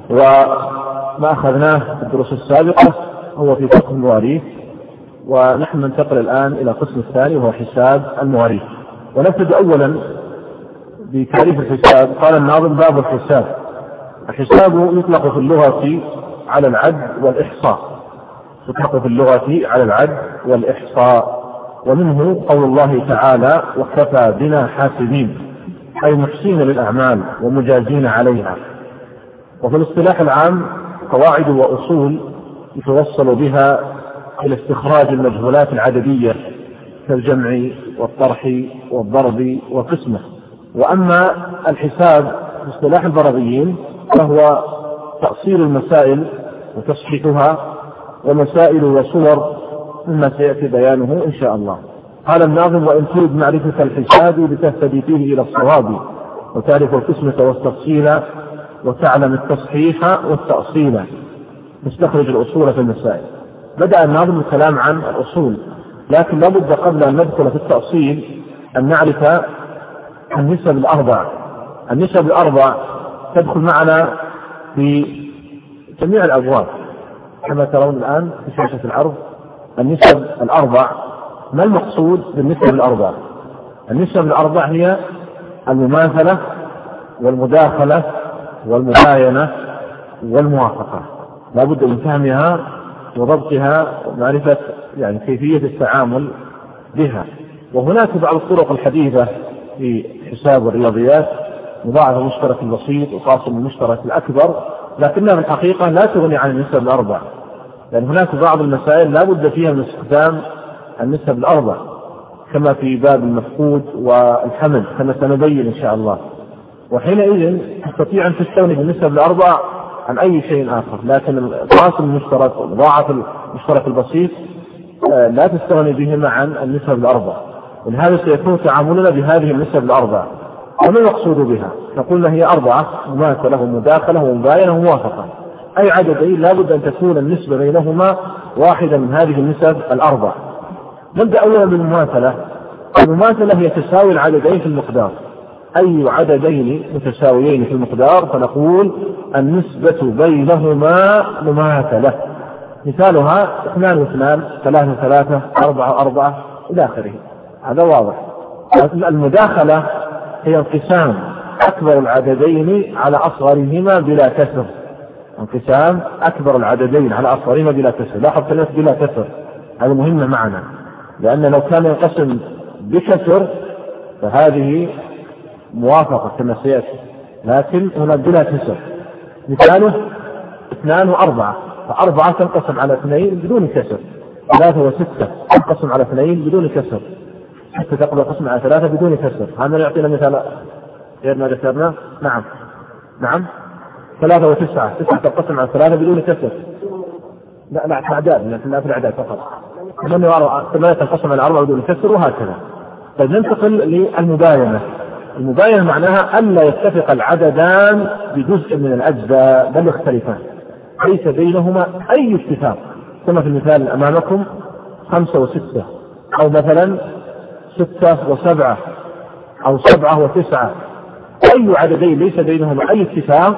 وما أخذناه في الدروس السابقة هو في فقه المواريث، ونحن ننتقل الآن إلى القسم الثاني وهو حساب المواريث. ونبتدئ أولا بتعريف الحساب. قال الناظم: باب الحساب. الحساب يطلق في اللغة على العد والإحصاء، يطلق في اللغة على العد والإحصاء، ومنه قول الله تعالى: وكفى بنا حاسبين، أي محسين للأعمال ومجازين عليها. وفي الاصطلاح العام قواعد وأصول يتوصل بها إلى استخراج المجهولات العددية كالجمع والطرح والضرب والقسمة. وأما الحساب في اصطلاح البربريين فهو تأصيل المسائل وتصحيحها، ومسائل وصور مما سيأتي بيانه إن شاء الله. قال الناظم: وإن تريد معرفة الحساب لتهتدي فيه إلى الصواب، وتعرف القسمة والتفصيل، وتعلم التصحيح والتأصيل، نستخرج الأصول في المسائل. بدأ الناظم الكلام عن الأصول، لكن لابد قبل أن ندخل في التأصيل أن نعرف النسب الأربع. النسب الأربع تدخل معنا في جميع الأبواب كما ترون الآن في شاشة العرض. النسب الأربع، ما المقصود بالنسب الأربع؟ النسب الأربع هي المماثلة والمداخلة والمباينة والموافقة. لا بد من فهمها وضبطها ومعرفة يعني كيفية التعامل بها. وهناك بعض الطرق الحديثة في حساب الرياضيات، مضاعف المشترك البسيط وقاسم المشترك الأكبر، لكنها في الحقيقة لا تغني عن النسب الأربع، لأن هناك بعض المسائل لا بد فيها من استخدام النسب الأربع، كما في باب المفقود والحمل كما سنبين إن شاء الله. وحينئذ تستطيع أن تستغني بالنسبة الأربع عن أي شيء آخر، لكن القاسم المشترك والمضاعف المشترك البسيط لا تستغني بهما عن النسب الأربع، ولهذا سيكون تعاملنا بهذه النسب الأربع. وما المقصود بها؟ نقول هي أربعة مماثلة ومداخلة ومباينة وموافقة، أي عددين لا بد أن تكون النسبة بينهما واحدة من هذه النسب الأربع. نبدأ أولا بالمماثلة. المماثلة هي تساوي العددين في المقدار، أي عددين متساويين في المقدار فنقول النسبة بينهما مماثلة. مثالها 2 و2، 3 و3، 4 و4 إلى آخره، هذا واضح. المداخلة هي انقسام أكبر العددين على أصغرهما بلا كسر، انقسام أكبر العددين على أصغرهما بلا كسر. لاحظ كلمة بلا كسر، هذا مهمة معنا، لأن لو كان ينقسم بكسر فهذه موافقة كما سيأتي، لكن هنا بلا كسر. مثاله 2 و4، ف4 تنقسم على 2 بدون كسر، 3 و6 تنقسم على 2 بدون كسر، 6 تقبل القسم على 3 بدون كسر. هذا يعطينا مثال غير ما ذكرنا. نعم 3 و9، 9 تنقسم على 3 بدون كسر. لا أعداد، لكن لا في الأعداد فقط. 8 تنقسم على 4 بدون كسر، وهكذا. طيب ننتقل للمباينة. المباينة معناها أن لا يتفق العددان بجزء من الأجزاء بل يختلفان، ليس بينهما أي اتفاق، كما في المثال أمامكم 5 و6، أو مثلا 6 و7، أو 7 و9، أي عددين ليس بينهما أي اتفاق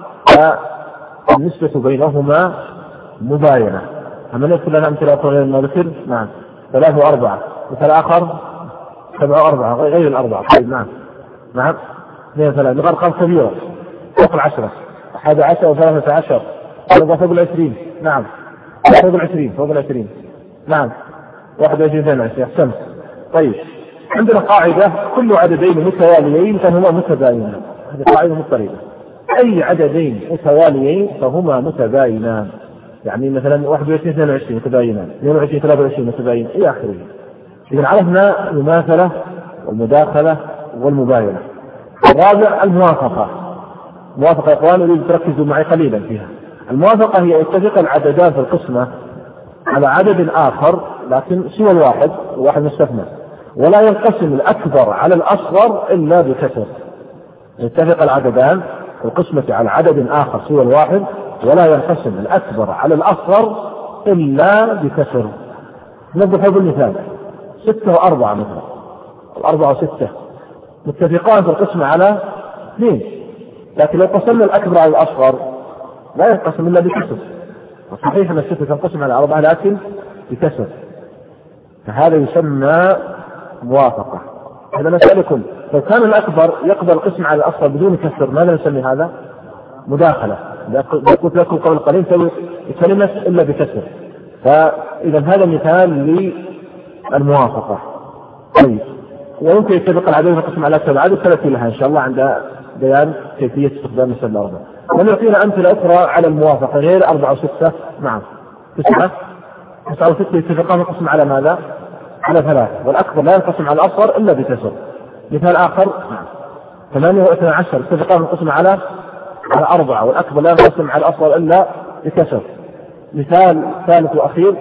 فالنسبة بينهما مباينة. أما نذكر لنا أمثلة غير ما ذكر. نعم 3 و4، مثال آخر 7 و4 غير الأربعة. طيب نعم 2 و3 أرقام كبيرة فوق 10، 11 و13 فوق 20. نعم فوق 20. نعم 21 22. أحسنت. طيب عندنا قاعدة: كل عددين متواليين فهما متباينان. هذه قاعدة مضطردة، أي عددين متواليين فهما متباينان. يعني مثلا 21 22 متباينان، 22 23 متباين إلى آخره. إذا عرفنا المماثلة والمداخلة والمباينة. الرابع الموافقة. موافقة يا إخوان أريد تركزوا معي قليلا فيها. الموافقة هي يتفق العددان في القسمة على عدد آخر لكن سوى الواحد، وواحد مستثنى، ولا ينقسم الأكبر على الأصغر إلا بكسر. يتفق العددان في القسمة على عدد آخر سوى الواحد، ولا ينقسم الأكبر على الأصغر إلا بكسر. نضرب هذا المثال: 6 و4 مثلا، 4 و6 متفقان في القسمة على 2، لكن لو قسمنا الأكبر على الأصغر لا ينقسم إلا بكسر. وصحيح أن 6 تنقسم على 4 لكن بكسر، فهذا يسمى موافقة. إذا نسألكم: لو كان الأكبر يقبل القسم على الأصغر بدون كسر ماذا نسمي هذا؟ مداخلة. قلت لكم قبل قليل كلمة إلا بكسر. فإذا هذا مثال للموافقة. طيب ويمكن يتفق العدد القسم على أكثر عدد ثلاثة لها إن شاء الله عند بيان كيفية استخدام مثل الأربع. ونعطينا أمثلة أخرى على الموافقة غير 4 و6. نعم 9 و6 يتفقان القسم على ماذا؟ على 3، والأكبر لا ينقسم على الأصغر إلا بكسر. مثال آخر: 8 و12 يتفقان القسم على 4، والأكبر لا ينقسم على الأصغر إلا بكسر. مثال ثالث وأخير: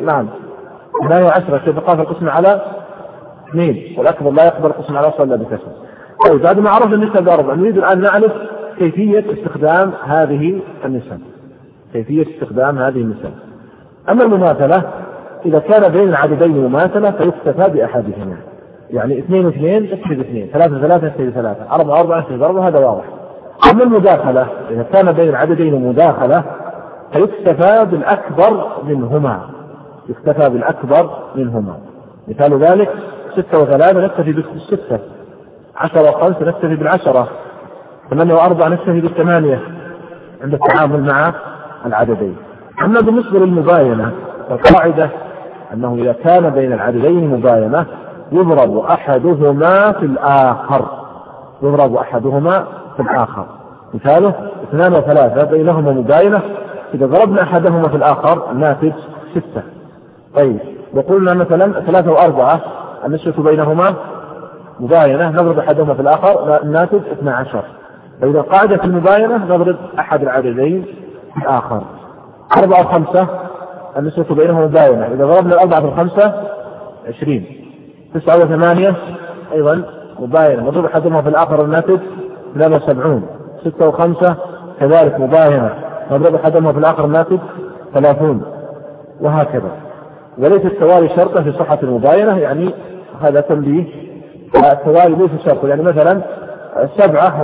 8 و10 يتفقان القسم على 2، والأكبر لا يقبل القسم على الأصغر إلا بكسر. طيب بعد ما عرفنا النسب الأربع نريد الآن نعرف كيفية استخدام هذه النسب. أما المماثلة إذا كان بين العددين مماثلة فيكتفى بأحدهما، يعني 2 و2 اكتب 2، 3 و3 اكتب 3، 4 و4 اكتب 4، هذا واضح. أما المداخلة إذا كان بين العددين مداخلة فيكتفى بالأكبر منهما. مثال ذلك: 6 و3 نكتفي بال6، 10 و5 نكتفي بال10، 8 و4 نكتفي بال8 عند التعامل مع العددين. أما بالنسبة للمباينة فالقاعدة أنه إذا كان بين العددين مباينة يضرب أحدهما في الآخر. مثاله: 2 و3 بينهما مباينة، إذا ضربنا أحدهما في الآخر الناتج 6. طيب وقلنا مثلا 3 و4 النسبة بينهما مباينة، نضرب أحدهما في الآخر الناتج 12. فإذا قاعدة في المباينة نضرب أحد العددين الآخر. 4 و5 النسبة بينهما مباينة، إذا ضربنا 4 في 5 20. 9 و8 أيضا مباينة، نضرب أحدهما في الآخر الناتج 73. 6 و5 كذلك مباينة، نضرب أحدهما في الآخر الناتج 30، وهكذا. وليس التوالي شرطا في صحة المباينة، يعني هذا تنبيه، التوالي ليس شرطا. يعني مثلا 7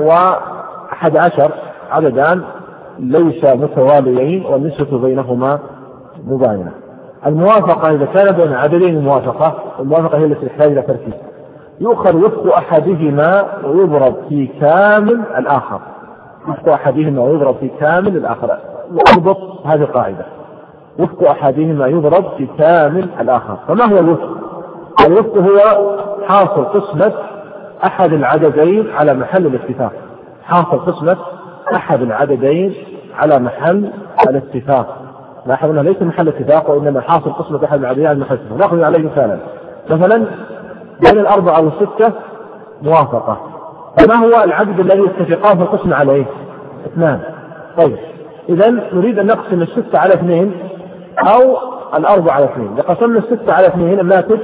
و11 عددان ليس متواليين والنسبة بينهما مباينة. الموافقة إذا كان بين عددين الموافقة هي التي تحتاج إلى تركيب. يؤخذ وفق أحدهما ويضرب في كامل الآخر. وفق أحدهما ويضرب في كامل الآخر. نضبط هذه القاعدة: وفق أحدهما يضرب في كامل الآخر. فما هو الوفق؟ الوفق هو حاصل قسمة أحد العددين على محل الاتفاق. حاصل قسمة أحد العددين على محل الاتفاق. لاحظ أنه ليس محل اتفاق، وإنما حاصل قسمة أحد العددين على محل الاتفاق. نأخذ عليه مثلا بين 4 و6 موافقة، فما هو العدد الذي يتفقان في القسم عليه؟ 2. طيب إذا نريد أن نقسم 6 على 2 أو 4 على 2. إذا قسمنا 6 على 2 الناتج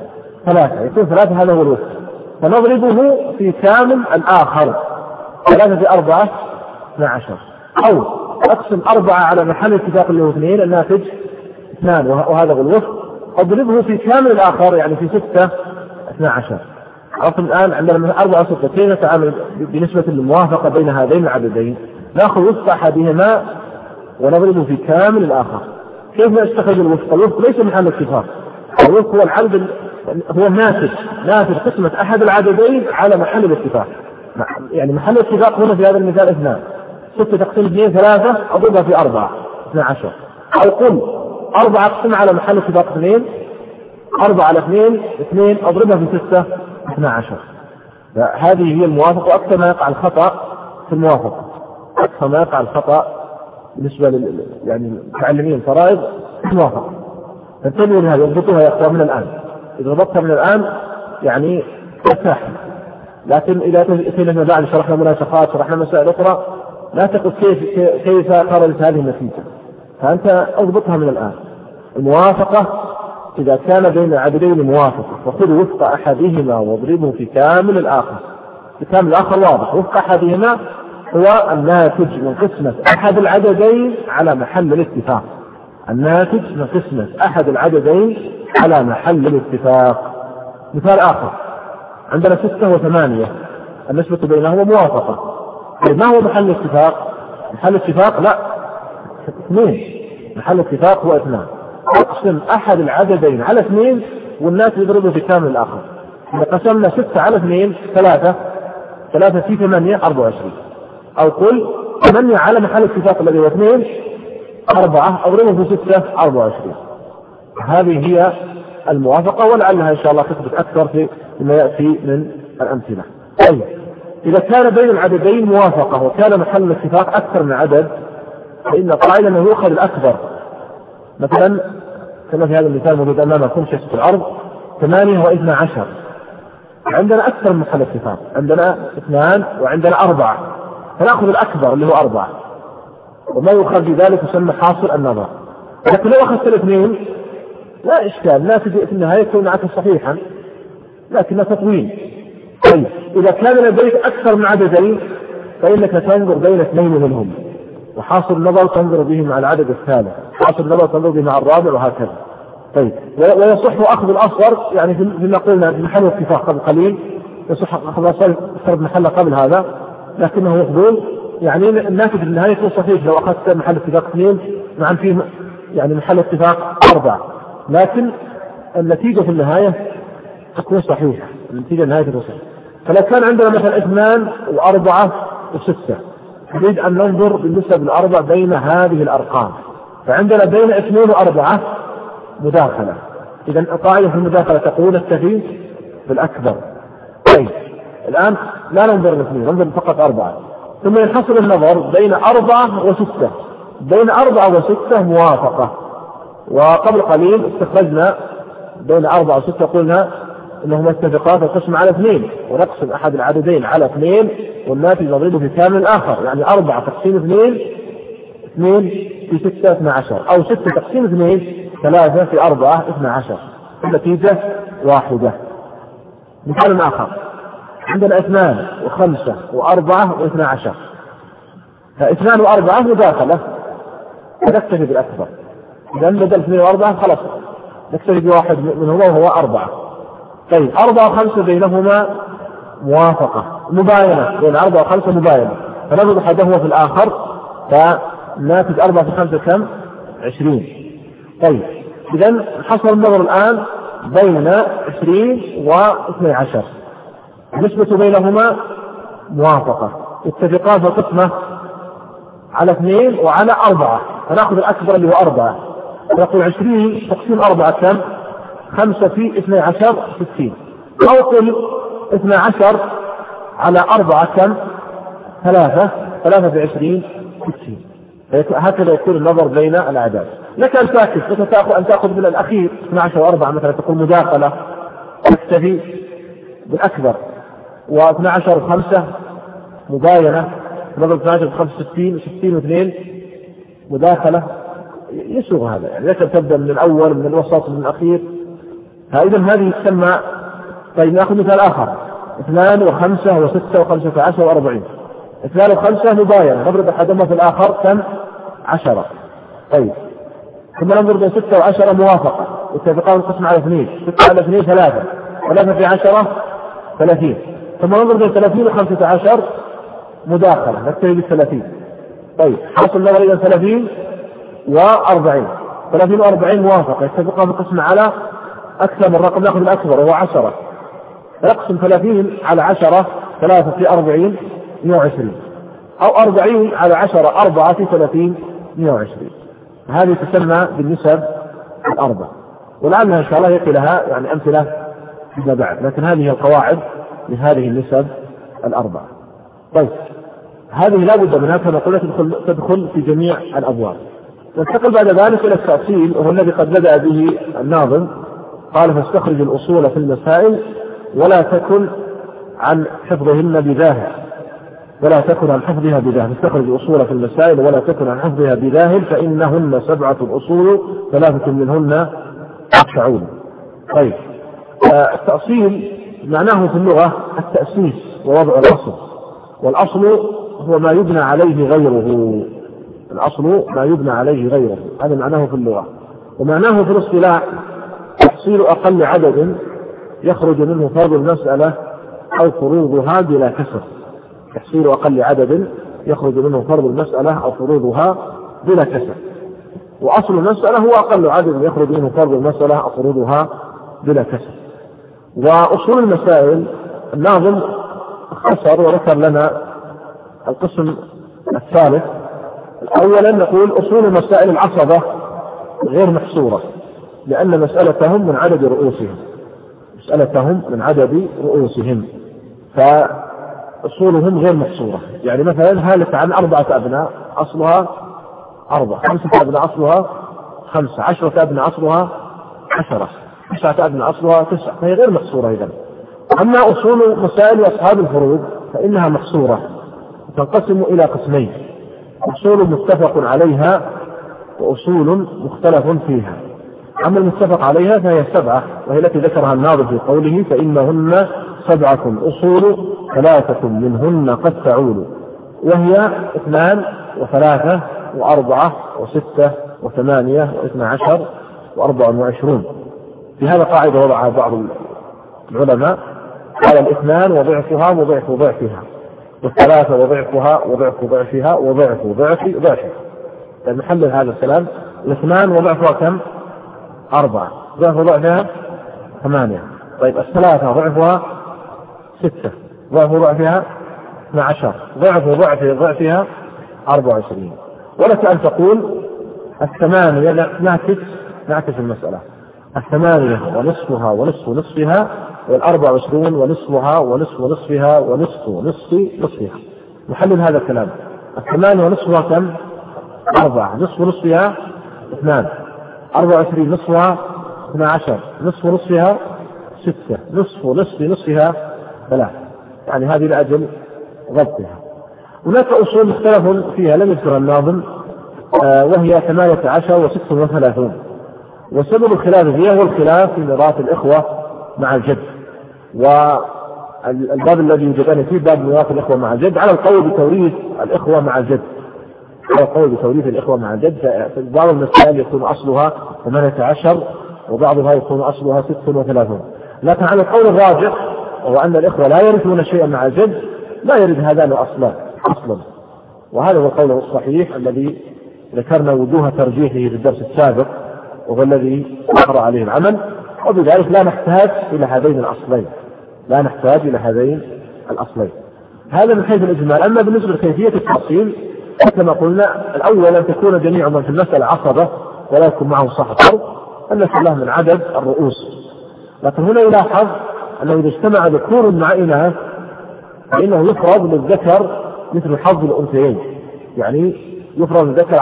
3، يكون 3. هذا هو الوفق. فنضربه في كامل الآخر. 3 في 4 12. أو أقسم 4 على محل اتفاق اللي هو 2، الناتج 2، وهذا هو الوفق. أضربه في كامل الآخر يعني في 6 12. عرفت الآن عندنا 4 و6 كيف نتعامل بنسبة الموافقة بين هذين العددين؟ نأخذ وفق أحدهما ونضربه في كامل الآخر. كيف نستخرج الوفق؟ الوفق ليس محل اتفاق. الوفق هو العدد، هو ناتج قسمة أحد العددين على محل الاتفاق. يعني محل الاتفاق هنا في هذا المثال 2. 6 تقسيم 2 3 أضربها في 4 12. أو قل 4 أقسم على محل اتفاق 2، 4 على 2 أضربها في 6 12. هذه هي الموافقة. وأكثر ما يقع الخطأ في الموافقة، أكثر ما يقع الخطأ بالنسبة يعني متعلمين الفرائض الموافقة. فانتبهوا لهذا، يضبطوها يا أخوان من الآن. إذا ضبطها من الآن يعني ترتاح. لكن إذا أتينا بعد شرحنا مناسخات، شرحنا مسائل أخرى، لا تقل كيف خرجت هذه النتيجة. فأنت أضبطها من الآن. الموافقة إذا كان بين عددين موافقة فخذ وفق أحدهما واضربه في كامل الآخر. في كامل الآخر واضح. وفق أحدهما هو الناتج من قسمة أحد العددين على محل الاتفاق. الناتج من قسمة أحد العددين على محل الاتفاق. مثال آخر: عندنا 6 و8 النسبة بينهما موافقة. ما هو محل الاتفاق؟ محل الاتفاق لا 2. محل الاتفاق هو 2. أقسم أحد العددين على 2 والناتج يضربه في كامل الآخر. إذا قسمنا 6 على 2 3 في 8 24. أو قل 8 على محل الاتفاق الذي هو 2 4 أضربه في 6 24. هذه هي الموافقة، ولعلها إن شاء الله تثبت أكثر فيما يأتي من الأمثلة. طيب إذا كان بين العددين موافقة وكان محل الاتفاق أكثر من عدد، فإن قاعدة أنه يؤخذ الأكبر. مثلا كما في هذا المثال موجود أمامكم شاشة العرض 8 و12. عندنا أكثر من محل اتفاق، عندنا 2 وعندنا 4، فنأخذ الأكبر اللي هو 4، وما يؤخذ بذلك يسمى حاصل النظر. لكن لو أخذت 2 لا إشكال، لا تجي في النهاية يكون معك صحيحا لكنه تطويل. طيب إذا كان لديك أكثر من عددين فإنك تنظر بين 2 منهم، وحاصل النظر تنظر به مع العدد الثالث، حاصل النظر تنظر به مع الرابع، وهكذا. طيب ويصح أخذ الأصغر، يعني فيما قلنا في محل الاتفاق قبل قليل يصح أخذ الأصغر محل قبل هذا، لكنه يقول يعني الناتج في النهاية يكون صحيح لو أخذت محل اتفاق 2 مع فيه يعني محل اتفاق 4، لكن النتيجة في النهاية تكون صحيحة، النتيجة النهاية تكون صحيحة. فلو كان عندنا مثلا 2 و4 و6 نريد أن ننظر بالنسبة بالأربع بين هذه الأرقام، فعندنا بين 2 و4 مداخلة. إذا القاعدة في المداخلة تقول نكتفي بالأكبر. طيب الآن لا ننظر ل2، ننظر فقط 4، ثم ينحصر النظر بين 4 و6. بين 4 و6 موافقة، وقبل قليل استخرجنا بين 4 و6 قلنا أنهما اتفقا في القسم على 2، ونقسم أحد العددين على 2 والناتج نضربه في كامل الآخر، يعني 4 تقسيم 2 في 6 12، أو 6 تقسيم 2 3 في 4 12، النتيجة واحدة. مثال آخر عندنا 2 و5 و4 و12، ف2 و4 مداخلة فنكتفي بالأكبر، إذا بدل 2 و4 خلاص نكتفي بواحد منهما وهو 4. طيب 4 و5 بينهما موافقة مباينة، بين 4 و5 مباينة، فنضرب أحدهما في الآخر فناتج 4 في 5 كم؟ 20. طيب إذا حصل النظر الآن بين 20 و12، النسبة بينهما موافقة، اتفقان في القسمة على 2 وعلى 4، فنأخذ الأكبر اللي هو 4، فنقول 20 تقسيم 4 كم؟ 5 في 12 60، أو قل 12 على 4 كم؟ 3 في 20 60. هكذا يكون النظر بين الأعداد. لك أن تأخذ من الأخير 12 و4 مثلا تكون مداخلة تكتفي بالأكبر، و12 و5 مباينة نظر 12 و5 60 و2 مداخلة، يسوغ هذا. يعني لك أن تبدأ من الأول من الوسط من الأخير. فإذا هذه تسمى. طيب نأخذ مثال آخر 2 و5 و6 و15 و40. 2 و5 مباينة نضرب أحدهما في الآخر كم؟ 10. طيب ثم ننظر بين 6 و10 موافقة، اتفقان القسم على 2، 6 على 2 3 في 10 30. ثم ننظر بين 30 و15 مداخلة نكتفي بال30. طيب حاصل النظر إلى 30 و40، 30 و40 موافقة، اتفقان القسم على أكثر من رقم نأخذ الأكبر وهو 10، نقسم 30 على 10 3 في 40 120، أو 40 على 10 4 في 30 120. هذه تسمى بالنسب الأربع، ولعلها إن شاء الله يأتي لها يعني أمثلة فيما بعد، لكن هذه القواعد لهذه النسب الأربع. طيب هذه لا بد منها كما قلت تدخل في جميع الأبواب. ننتقل بعد ذلك إلى التأصيل، وهو الذي قد بدأ به الناظم، قال فاستخرج الأصول في المسائل ولا تكن عن حفظهن بذاهل، ولا تكن عن حفظها بذاهل، استخرج الأصول في المسائل ولا تكن عن حفظها بذاهل، فإنهن 7 أصول 3 منهن أربعون. طيب التأصيل معناه في اللغة التأسيس ووضع الأصل، والأصل هو ما يبنى عليه غيره، الأصل ما يبنى عليه غيره، هذا معناه في اللغة. ومعناه في الاصطلاح تحصيل أقل عدد يخرج منه فرض المسألة أو فروضها بلا كسر، تحصيل أقل عدد يخرج منه فرض المسألة أو فروضها بلا كسر. وأصل المسألة هو أقل عدد يخرج منه فرض المسألة أو فروضها بلا كسر. وأصول المسائل الناظم اختصر وذكر لنا القسم الثالث. أولا نقول أصول المسائل العصبة غير محصورة، لأن مسألتهم من عدد رؤوسهم، مسألتهم من عدد رؤوسهم، فأصولهم غير محصورة. يعني مثلا هالك عن 4 أبناء أصلها 4، 5 أبناء أصلها 5، 10 أبناء أصلها 10، 9 أبناء أصلها 9، فهي غير محصورة. إذن أما أصول مسائل أصحاب الفروض فإنها محصورة، تنقسم إلى قسمين: أصول متفق عليها وأصول مختلف فيها. أما المتفق عليها فهي 7، وهي التي ذكرها الناظم في قوله فإنهن 7 أصول 3 منهن قد تعول، وهي 2 و3 و4 و6 و8 و12 و24. في هذا قاعدة وضعها بعض العلماء، قال 2 وضعفها وضعف ضعفها، و3 وضعفها وضعف ضعفها وضعف ضعف ضعفها. نحلل هذا الكلام. 2 وضعفها كم؟ 4، ضعف ضعفها 8. طيب 3 ضعفها 6، ضعف ضعفها 12، ضعف ضعفها 24. ولك أن تقول 8 نعكس المسألة، 8 ونصفها ونصف نصفها، 24 ونصفها ونصف نصفها ونصف نصف نصفها. نحلل هذا الكلام. 8 ونصفها كم؟ 4، نصف نصفها 2، 24 نصفها 12، نصف نصفها 6 نصف ونصف نصفها 3 يعني هذه لأجل ضبطها. هناك أصول مختلف فيها لم يذكر الناظم وهي 18 و36 وسبب الخلاف فيها هو الخلاف في ميراث الإخوة مع الجد. والباب الذي يوجدان فيه باب ميراث الإخوة مع الجد على القول بتوريث الإخوة مع الجد، على القول بتوريث الإخوة مع الجد. بعض المسائل يكون أصلها 18 وبعضها يكون أصلها 36. لكن على القول الراجح وهو أن الإخوة لا يرثون شيئا مع الجد لا يرد هذان أصلا، وهذا هو القول الصحيح الذي ذكرنا وجوه ترجيحه في الدرس السابق وهو الذي أقرأ عليه العمل. وبذلك لا نحتاج إلى هذين الأصلين، هذا من حيث الإجمال. أما بالنسبة لكيفية التفصيل كما قلنا الأول أن تكون جميع من في المسألة عصبة ولا يكون معهم صاحب فرض، أن الله من عدد الرؤوس. لكن هنا يلاحظ أنه إذا اجتمع ذكور مع إناث فإنه يفرض للذكر مثل حظ الأنثيين، يعني يفرض الذكر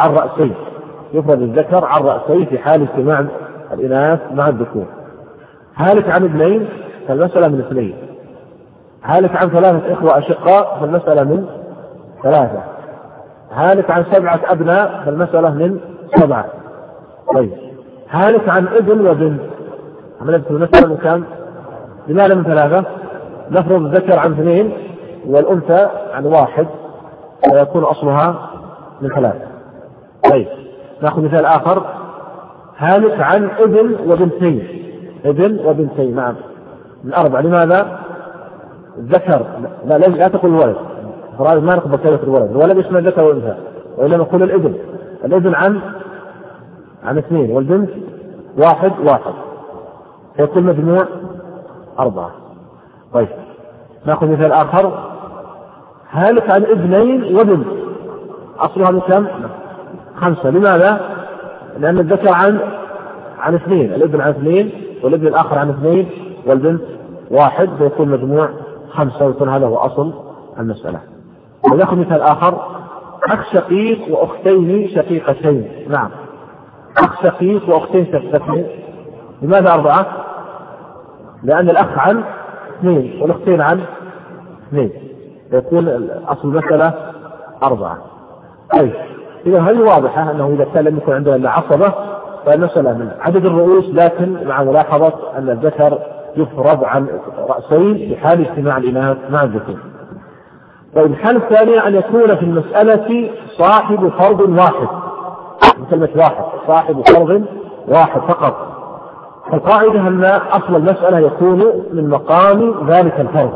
عن رأسين في حال اجتماع الإناث مع الذكور. هالك عن 2 فالمسألة من 2، هالك عن 3 إخوة أشقاء فالمسألة من 3، هالك عن 7 أبناء فالمسألة من 7. طيب هالك عن ابن وبنت عملت المسألة من كم؟ لماذا من 3؟ نفرض الذكر عن 2 والأنثى عن 1 فيكون أصلها من 3. طيب نأخذ مثال آخر، هالك عن ابن وبنتين نعم من 4. لماذا؟ الذكر لا تقول الولد، فرائض ما نقبل كلمة الولد يشمل الذكر والأنثى، وإنما نقول الابن عن 2 والبنت 1 فيكون مجموع 4. طيب نأخذ مثال آخر، هالك عن 2 وبنت أصلها من كم؟ 5. لماذا؟ لأن الذكر عن 2، الابن عن 2 والابن الآخر عن 2 والبنت 1 فيكون مجموع 5 ويكون هذا هو أصل المسألة. ونأخذ مثال آخر، أخ شقيق وأختين شقيقتين. نعم أخ شقيق وأختين شقيقتين. لماذا 4؟ لأن الأخ عن 2 والأختين عن 2 يكون أصل المسألة 4. طيب إذا هذه واضحة أنه إذا كان لم يكن عندنا إلا عصبة فالمسألة من عدد الرؤوس، لكن مع ملاحظة أن الذكر يفرض عن رأسين في حال اجتماع الإناث مع الذكور. طيب الحالة الثانية أن يكون في المسألة صاحب فرض واحد، كلمة واحد صاحب فرض واحد فقط. القاعدة أن أصل المسألة يكون من مقام ذلك الفرض،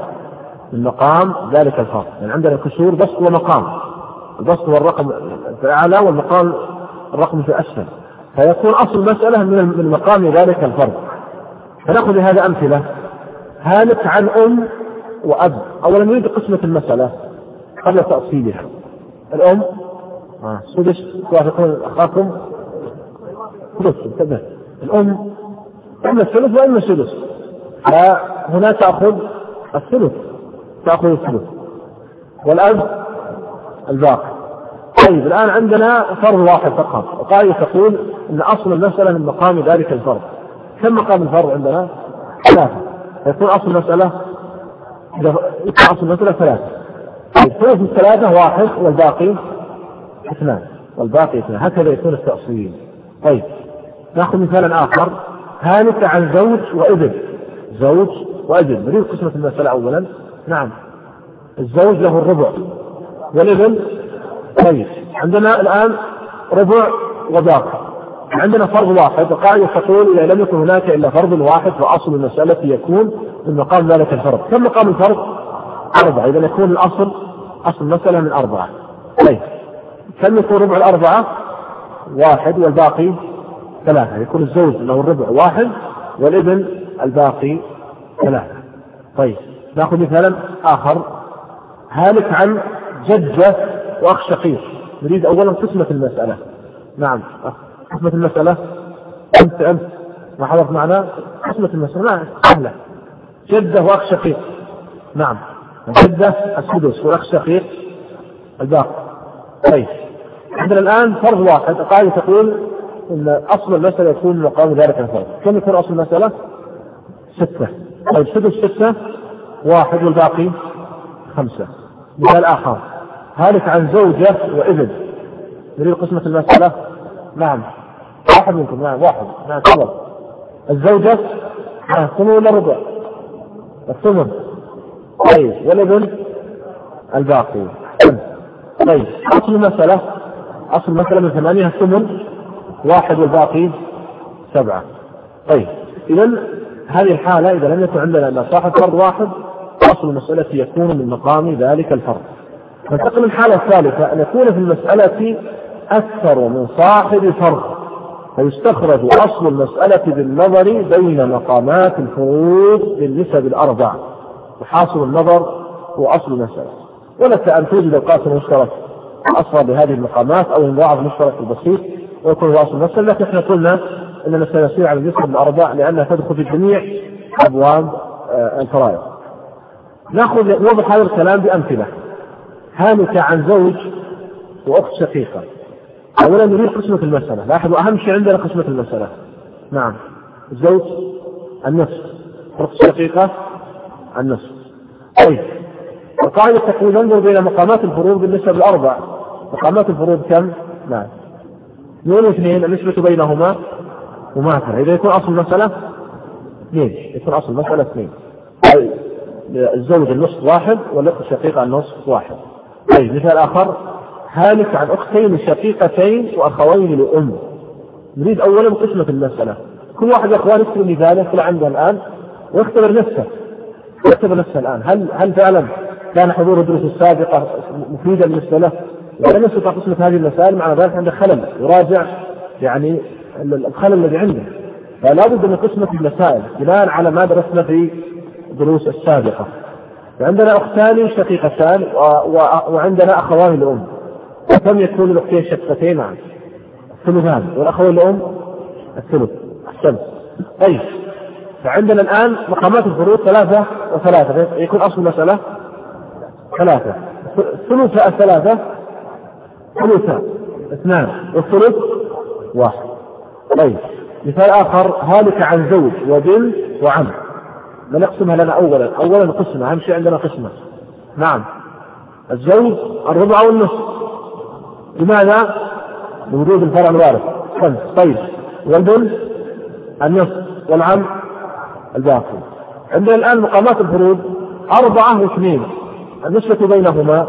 يعني عندنا كسور بسط ومقام، البسط هو الرقم في الأعلى والمقام الرقم في الأسفل، فيكون أصل المسألة من مقام ذلك الفرض. فنأخذ هذا أمثلة، هالك عن أم وأب. أولا نريد قسمة المسألة قبل تأصيلها. الأم سدس، توافقون أخاكم سدس، الأم إما الثلث وإما السدس، فهنا تأخذ الثلث والأب الباقي. طيب الآن عندنا فرض واحد فقط، وقاعدة تقول أن أصل المسألة من مقام ذلك الفرض. كم مقام الفرض عندنا؟ 3، يكون أصل المسألة 3. الثلث من 3 1 والباقي 2، هكذا يكون التأصيل. طيب نأخذ مثالا آخر، هالك عن زوج وابن. نريد قسمة المسألة أولا. نعم الزوج له الربع والابن. طيب عندنا الآن ربع وباقي، عندنا فرض واحد، وقاعدة تقول إذا لم يكن هناك إلا فرض واحد فأصل المسألة يكون من مقام ذلك الفرض. كم مقام الفرض؟ 4، إذا يكون أصل المسألة من 4. طيب كم يكون ربع 4؟ 1 والباقي 3، يكون الزوج له الربع 1 والابن الباقي 3. طيب نأخذ مثالا آخر، هالك عن جدة وأخ شقيق. نريد أولا قسمة المسألة. نعم قسمة المسألة، أنت ما حضرت معنا قسمة المسألة سهلة، جدة وأخ شقيق. نعم الجدة السدس والأخ شقيق الباقي. طيب عندنا الآن فرض واحد، القاعدة تقول أن أصل المسألة يكون مقام ذلك الفرض. كم يكون أصل المسألة؟ 6. طيب سدس 6 1 والباقي 5. مثال آخر هالك عن زوجة وابن، نريد قسمة المسألة. نعم واحد منكم. نعم واحد. نعم تفضل. الزوجة ثمن ولا ربع؟ الثمن. طيب والابن الباقي. طيب أصل المسألة من 8 الثمن 1 والباقي 7. طيب إذن هذه الحالة إذا لم يكن عندنا إلا صاحب فرض واحد أصل المسألة يكون من مقام ذلك الفرض. ننتقل للحالة الثالثة أن يكون في المسألة أكثر من صاحب فرض، فيستخرج أصل المسألة بالنظر بين مقامات الفروض بالنسب الأربع، وحاصل النظر هو أصل المسألة. ولك أن توجد القاسم المشترك أصغر بهذه المقامات أو المضاعف المشترك البسيط ويكون هو أصل المسألة، لكن احنا قلنا أن المسألة يسير على النسب الأربع لأنها تدخل في جميع أبواب الفرائض. نوضح هذا الكلام بأمثلة. هالك عن زوج وأخت شقيقة. أولا نريد قسمة المسألة. لاحظوا أهم شيء عندنا قسمة المسألة. نعم الزوج النصف، أخت شقيقة النصف. طيب القاعدة تقول ننظر بين مقامات الفروض بالنسبة الأربع. مقامات الفروض كم؟ نعم 2 و2 النسبة بينهما مماثلة. إذا يكون أصل المسألة 2، يكون أصل المسألة 2. طيب الزوج النصف 1 والأخت الشقيقة النصف 1. طيب مثال آخر هالك عن أختين شقيقتين وأخوين لأم. نريد أولا قسمة المسألة. كل واحد يا أخوان يكتب مثاله كل عنده الآن ويختبر نفسه الآن هل فعلا كان حضور الدروس السابقة مفيدا بالنسبة له؟ ولم يستطع قسمة هذه المسائل مع ذلك عنده خلل، يراجع يعني الخلل الذي عنده. فلا بد من قسمة المسائل بناء على ما درسنا في الدروس السابقة. فعندنا أختان شقيقتان وعندنا أخوان لأم. كم يكون الأختين الشقيقتين؟ نعم الثلثان، والأخوين لأم الثلث. أحسنت. طيب فعندنا الآن مقامات الفروض 3 و3، يكون أصل المسألة 3. ثلث 3 ثلثان 2 والثلث 1. طيب مثال آخر هالك عن زوج وبنت وعم. نقسمها لنا أولا قسمة. أهم شيء عندنا قسمة. نعم الزوج الربع والنصف. لماذا؟ لوجود الفرع الوارث 5. طيب والبنت النصف والعم الباقي. عندنا الآن مقامات الفروض 4 و2 النسبة بينهما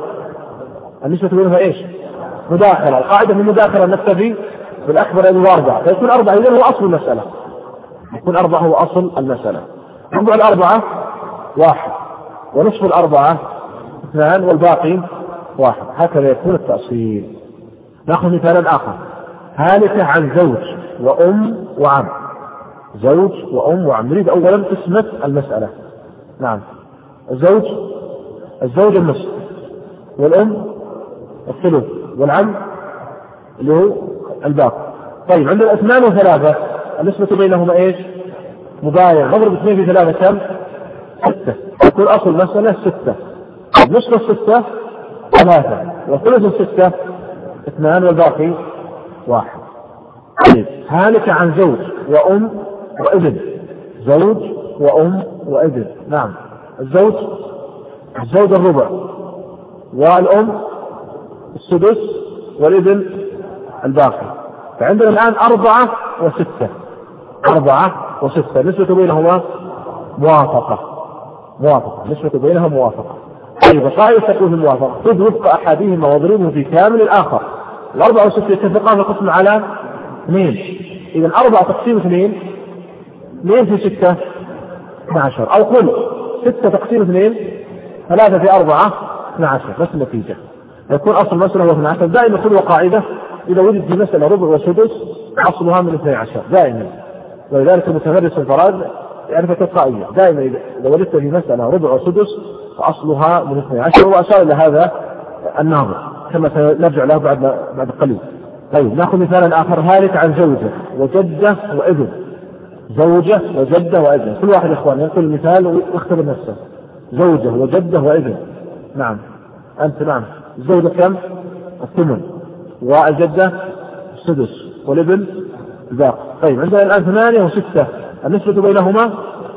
ايش؟ مداخلة. القاعدة في المداخلة نكتفي بالأكبر الواربع، فيكون 4. إذن هو أصل المسألة. يكون 4 هو أصل المسألة. ربع 4 1 ونصف 4 2 والباقي 1. هكذا يكون التأصيل. نأخذ مثالا آخر هالك عن زوج وأم وعم. زوج وأم وعم. نريد أولا قسمة المسألة. نعم الزوج النصف والأم الثلث والعم اللي هو الباقي. طيب عندنا 2 و3 النسبة بينهما ايش؟ مباين. نضرب 2 في 3 كم؟ 6. يكون أصل المسألة 6. نصف 6 3 وثلث 6 2 والباقي 1. طيب هالك عن زوج وأم وابن. زوج وأم وابن. نعم الزوج الربع والأم السدس والابن الباقي. فعندنا الآن 4 و6. 4 و6 نسبة بينهما موافقة. نسبة بينها موافقة. طيب قائل تكون الموافقة خذ وفق أحدهما واضربه في كامل الآخر. 4 و6 يتفقان القسم على 2. إذا 4 تقسيم 2 في 6 12. أو قل 6 تقسيم 2 3 في 4 12. بس النتيجة يكون أصل المسألة هو 12. دائما خذوا قاعدة إذا وجد في مسألة ربع وسدس أصلها من 12 دائما. ولذلك المتمرس الفراد يعرف التلقائية. دائما إذا وجدت في مسألة ربع وسدس فأصلها من 12. وأشار إلى هذا الناظر كما سنرجع له بعد قليل. طيب نأخذ مثالا آخر هالك عن زوجة وجدة وابن. زوجة وجدة وابن. كل واحد إخوان يقول المثال ويختبر نفسه. زوجة وجدة وابن. نعم أنت. نعم الزوجة كم؟ 8 والجدة 6 والابن الباقي. طيب عندنا الآن 8 و6 النسبة بينهما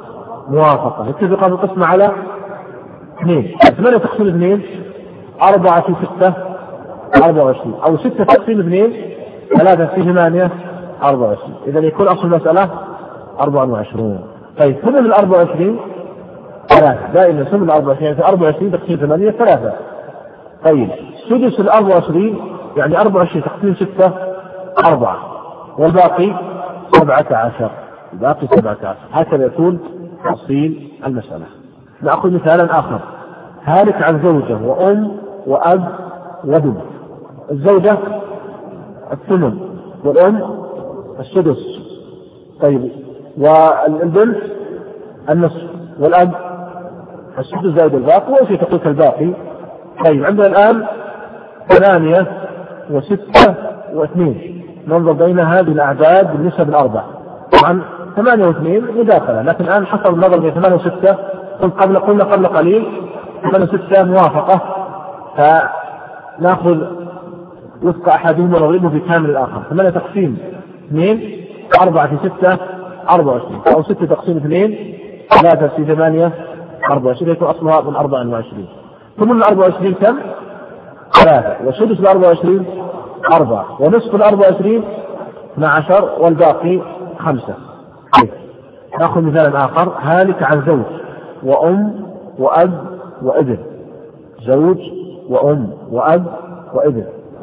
موافقة. اتفق بالقسمة على 2. 8 تقسيم 2 4 في 6 24 أو 6 تقسيم 2 3 في 8 24. إذا يكون أصل المسألة 24. طيب ثمن 24 3 دائما ثمن 24 يعني 24 تقسيم 8 3. طيب سدس 24 يعني 24 تقسيم 6 4 والباقي 17. الباقي 17. هكذا يكون تفصيل المسألة. نأخذ مثالا آخر. هالك عن زوجة وأم وأب وبنت. الزوجة الثمن والأم السدس. طيب والبنت النصف والأب السدس زائد الباقي وإيش تقول الباقي. طيب عندنا الآن 8 و6 و2. ننظر بين هذه الأعداد بالنسب الأربع. طبعا 8 و2 مداخلة لكن الآن حصل النظر بين 8 و6 قلنا قبل قليل 8 و6 موافقة فنأخذ وفق أحدهما ونضربه في كامل الآخر. 8 تقسيم 2 4 في 6 24 أو 6 تقسيم 2 3 في 8 24 يكون أصلها من 24. ثمن 24 كم؟ 3 وسدس 24 4 ونصف 24 12 والباقي 5. نأخذ مثالا آخر. هالك عن زوج وأم وأب وابن. زوج وأم وأب وابن.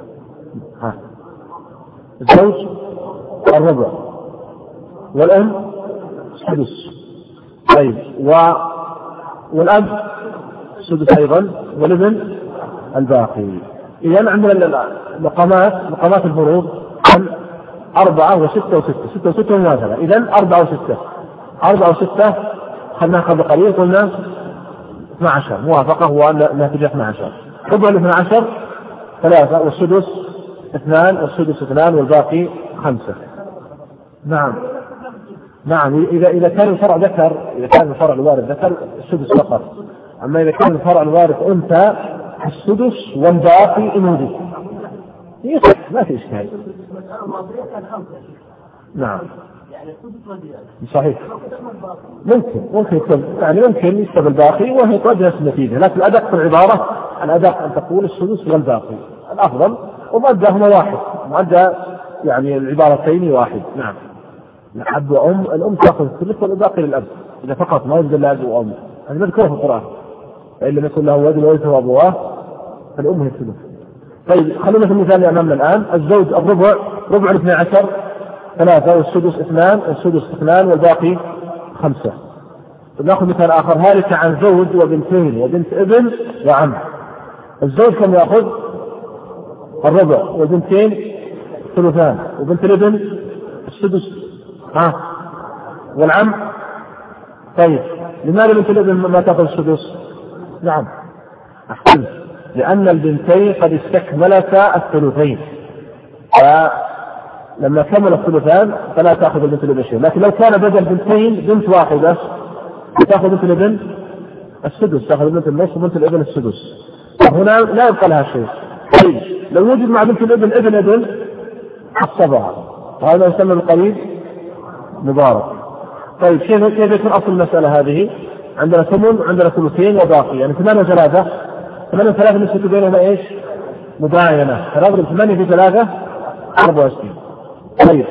الزوج الربع والأم السدس. طيب والأب السدس أيضا والابن الباقي. إذا عندنا مقامات الفروض 4 و6 و6 6 و6 مماثلة. إذا 4 و6 4 و6 خلنا قبل قليل قلنا 12 موافقة هو ناتج 12. ربع 12 3 والسدس 2 والسدس 2 والباقي 5. نعم إذا كان الفرع ذكر إذا كان الفرع الوارث ذكر السدس فقط. أما إذا كان الفرع الوارث أنثى السدس والباقي إن وجد يصح ما في إشكال. نعم صحيح ممكن يعني ممكن يكتب الباقي وهي تؤدي نفس النتيجة. لكن الأدق في العبارة الأدق أن تقول السدس والباقي الأفضل ومؤداهما واحد مؤدى يعني العبارتين واحد. نعم أب وأم الأم تأخذ الثلث والباقي للأب إذا فقط ما يوجد له أب وأم. هذا مذكور في القرآن. فإن لم يكن له ولد وورثه أبواه فالأم هي الثلث. طيب خلونا في المثال اللي أمامنا الآن. الزوج الربع ربع 12 3 والسدس 2 والسدس 2 والباقي 5. نأخذ مثال آخر. هالك عن زوج وبنتين وبنت ابن وعم. الزوج كم يأخذ؟ الربع والبنتين ثلثان وبنت الابن السدس والعم. طيب لماذا بنت الابن ما تأخذ السدس؟ نعم أحسن لأن البنتين قد استكملتا الثلثين فلما كمل الثلثان فلا تأخذ البنت الابن شيء. لكن لو كان بدل بنتين بنت واحدة تأخذ بنت الابن السدس تأخذ بنت النصف وبنت الابن السدس. هنا لا يبقى لها شيء. طيب لو وجد مع بنت الابن ابن عصبها وهذا يسمى بالقريب مبارك. طيب كيف يكون أصل المسألة هذه؟ عندنا ثمن عندنا ثلثين وباقي يعني 8 3 8 3 نسبة بينهما ايش؟ مباينة. فنضرب 8 في 3 24. طيب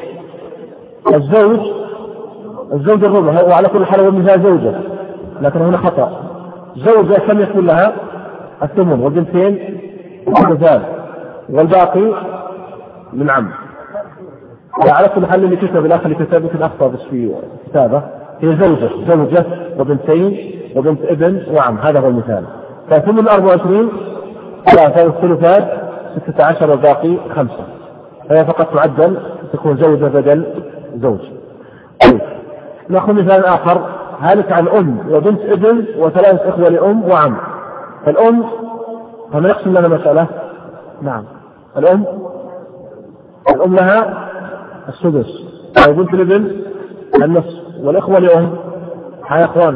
الزوج الربع وعلى كل حال هو مثال زوجة لكن هنا خطأ. زوجة كم يكون لها؟ الثمن والبنتين الثلثان والباقي للعم. على كل حال اللي كتب الأخ اللي كتب يمكن أخطأ بس في كتابة هي زوجة وبنتين وبنت ابن وعم. هذا هو المثال. فثمن 24 3 والثلثات 16 والباقي 5. فهي فقط معدل تكون زوجة بدل زوج. طيب نأخذ مثال آخر. هالك عن أم وبنت ابن وثلاث إخوة لأم وعم. فالأم هم يقسم لنا مسألة. نعم الأم لها السدس وبنت الابن النصف والإخوة لأم يا إخوان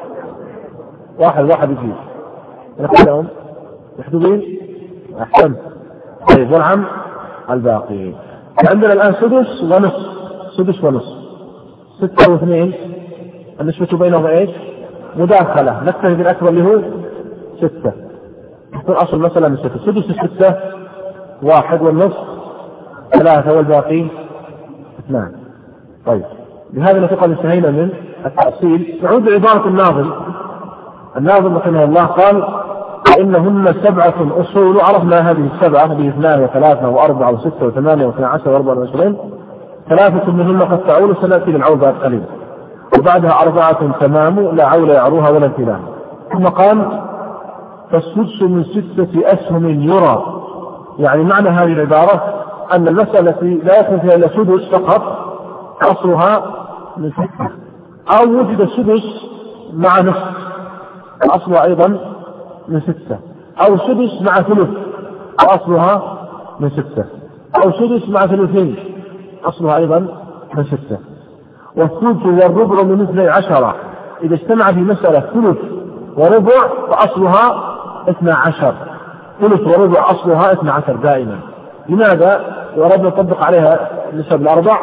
واحد يجيب لهم محدودين أحسن. طيب والعم الباقي. عندنا الآن سدس ونصف 6 و2 النسبة بينهم ايش؟ مداخلة. نكتفي بالأكبر اللي هو 6. يكون أصل مثلا من 6. سدس 6 1 والنصف 3 والباقي 2. طيب بهذا نقول انتهينا من التأصيل. نعود لعبارة الناظم رحمه الله قال إنهن 7 أصول. عرفنا هذه 7، هذه 2 و3 و4 و6 و8 و12 و24. 3 منهن قد تعول، سنأتي للعول بعد قليل، وبعدها 4 تمام لا عول يعروها ولا امتنان. ثم قال فالسدس من 6 أسهم يرى. يعني معنى هذه العبارة أن المسألة لا يكون فيها إلا سدس فقط أصلها من 6، أو وجد السدس مع نصف أصلها أيضا من 6، أو سدس مع ثلث وأصلها من 6، أو سدس مع ثلثين أصلها أيضا من 6. والثلث والربع من 12. إذا اجتمع في مسألة ثلث وربع فأصلها 12. ثلث وربع أصلها 12 دائما. لماذا؟ وردنا نطبق عليها النسب الأربع.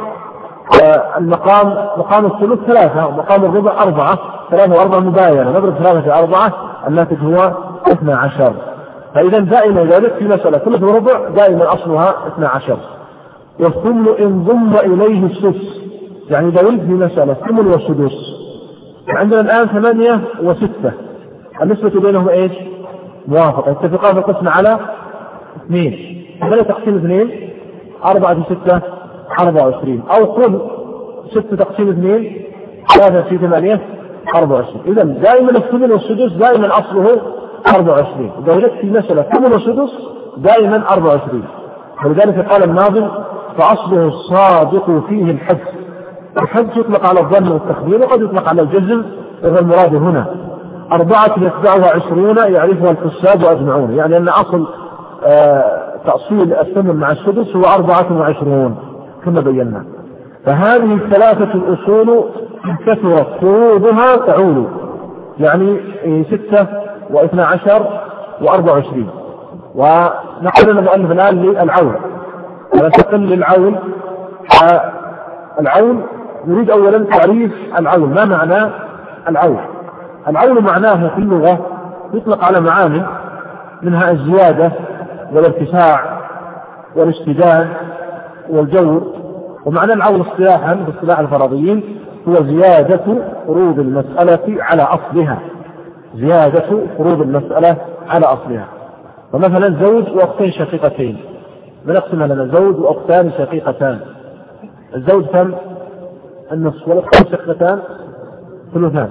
مقام الثلث 3 ومقام الربع 4. 3 و4 مباينة، نضرب 3 في 4 الناتج هو 12. فإذا دائما ذلك في مسألة ثلث وربع دائما أصلها 12. والثمن إن ضم إليه السدس، يعني إذا ولد في مسألة ثمن والسدس. عندنا الآن 8 و6، النسبة بينهم إيش؟ موافقة، اتفقان في القسم على 2. 8 تقسيم 2 4 في 6 24، أو قل 6 تقسيم 2 3 في 8 24. إذا دائما الثمن والسدس دائما أصله 24. إذا ولدت في مسألة ثمن والسدس دائما 24. ولذلك قال الناظم فأصله الصادق فيه الحدس. الحدس يطلق على الظن والتخبير وقد يطلق على الجزم، وهو المراد هنا. 4 يتبعها 20 يعرفها الحساب وأجمعون، يعني أن أصل تأصيل الثمن مع السدس هو 24 كما بينا. فهذه 3 الأصول كثرت فروضها تعول، يعني 6 و12 و24. ونقول المؤلف الآن للعول، وننتقل للعول. العول نريد أولا تعريف العول. ما معنى العول؟ العول معناه في اللغة يطلق على معاني، منها الزيادة والارتفاع والاشتداد والجور. ومعنى العول اصطلاحا باصطلاح الفرضيين هو زيادة فروض المسألة على أصلها. زيادة فروض المسألة على أصلها. ومثلا زوج وأختين شقيقتين، بنقسم لنا زوج وأختان شقيقتان. الزوج كم؟ النصف، والأختان شقيقتان ثلثان.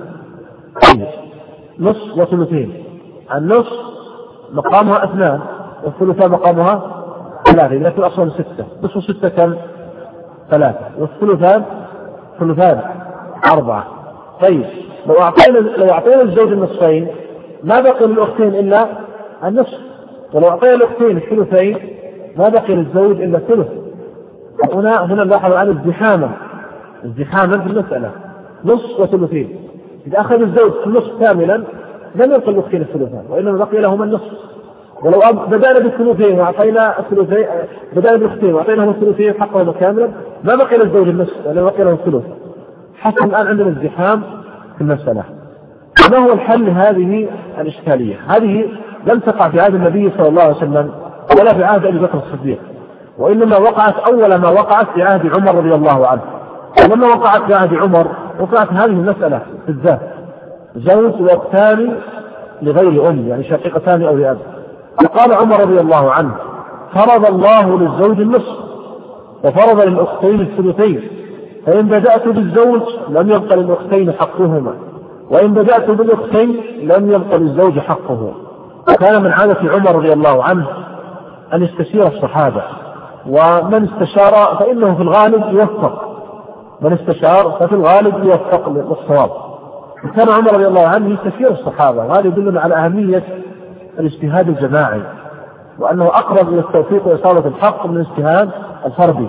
نصف وثلثين. النصف مقامها 2 والثلثان مقامها 3، إذا كان أصلا 6. نصف 6 كم؟ 3، والثلثان ثلثان 4. طيب لو أعطينا الزوج النصفين ما بقي للأختين إلا النصف، ولو أعطينا الأختين الثلثين ما بقي للزوج إلا الثلث. هنا نلاحظ الآن ازدحاما في المسألة، نصف وثلثين. إذا أخذ الزوج النصف كاملا لم يبقى للأختين الثلثان، وإنما بقي لهما النصف. ولو بدأنا بالثلثين وأعطينا الثلثين، بدأنا بالأختين وأعطيناهم الثلثين حقهما كاملا ما بقي للزوج النصف ولا بقي له الثلث. حتى الآن عندنا ازدحام في المسألة. ما هو الحل لهذه الإشكالية؟ هذه لم تقع في عهد النبي صلى الله عليه وسلم ولا في عهد أبي بكر الصديق، وإنما وقعت أول ما وقعت في عهد عمر رضي الله عنه. ولما وقعت في عهد عمر وقعت هذه المسألة بالذات، زوج وأختان لغير أم، يعني شقيقتان أو لأب. فقال عمر رضي الله عنه فرض الله للزوج النصف وفرض للأختين الثلثين، فإن بدأت بالزوج لم يبق للأختين حقهما، وإن بدأت بالأختين لم يبق للزوج حقه. وكان من عادة عمر رضي الله عنه أن يستشير الصحابة، ومن استشار فإنه في الغالب يوفق، من استشار ففي الغالب يوفق للصواب. كان عمر رضي الله عنه يستشير الصحابة، وهذا يدلنا على أهمية الاجتهاد الجماعي، وأنه أقرب إلى التوفيق وإصابة الحق من الاجتهاد الفردي.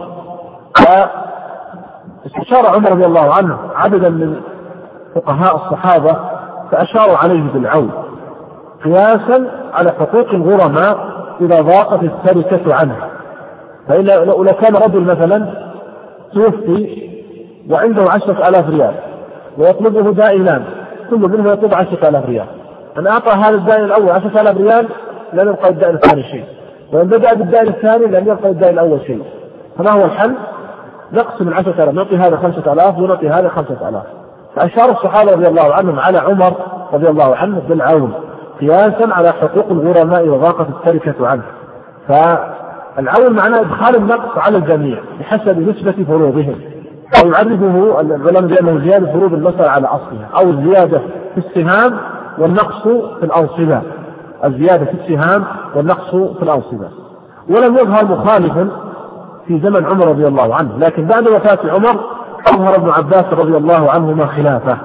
فاستشار عمر رضي الله عنه عددا من فقهاء الصحابة فأشاروا عليه بالعون قياسا على حقوق الغرماء إذا ضاقت التركة عنه. فإلا لو كان رجل مثلا توفي وعنده 10,000 ريال ويطلبه دائلان كل منه يطلب 10,000 ريال. أن أعطى هذا الدائن الأول 10,000 ريال لم يبقى الدائن الثاني شيء، وإن بدأ بالدائن الثاني لم يبقى الدائن الأول شيء. فما هو الحل؟ نقسم من 10,000، نعطي هذا 5,000 ونعطي هذا 5,000. فأشار الصحابة رضي الله عنهم على عمر رضي الله عنه بالعون قياسا على حقوق الغرماء وضاقة التركة عنه. فالعون معناه إدخال النقص على الجميع بحسب نسبة فروضهم، أو يعرفه العلماء بأنه زيادة فروض المسألة على أصلها، أو الزيادة في السهام والنقص في الأنصبة، الزيادة في السهام والنقص في الأنصبة. ولم يظهر مخالفا في زمن عمر رضي الله عنه، لكن بعد وفاة عمر أظهر ابن عباس رضي الله عنهما خلافه.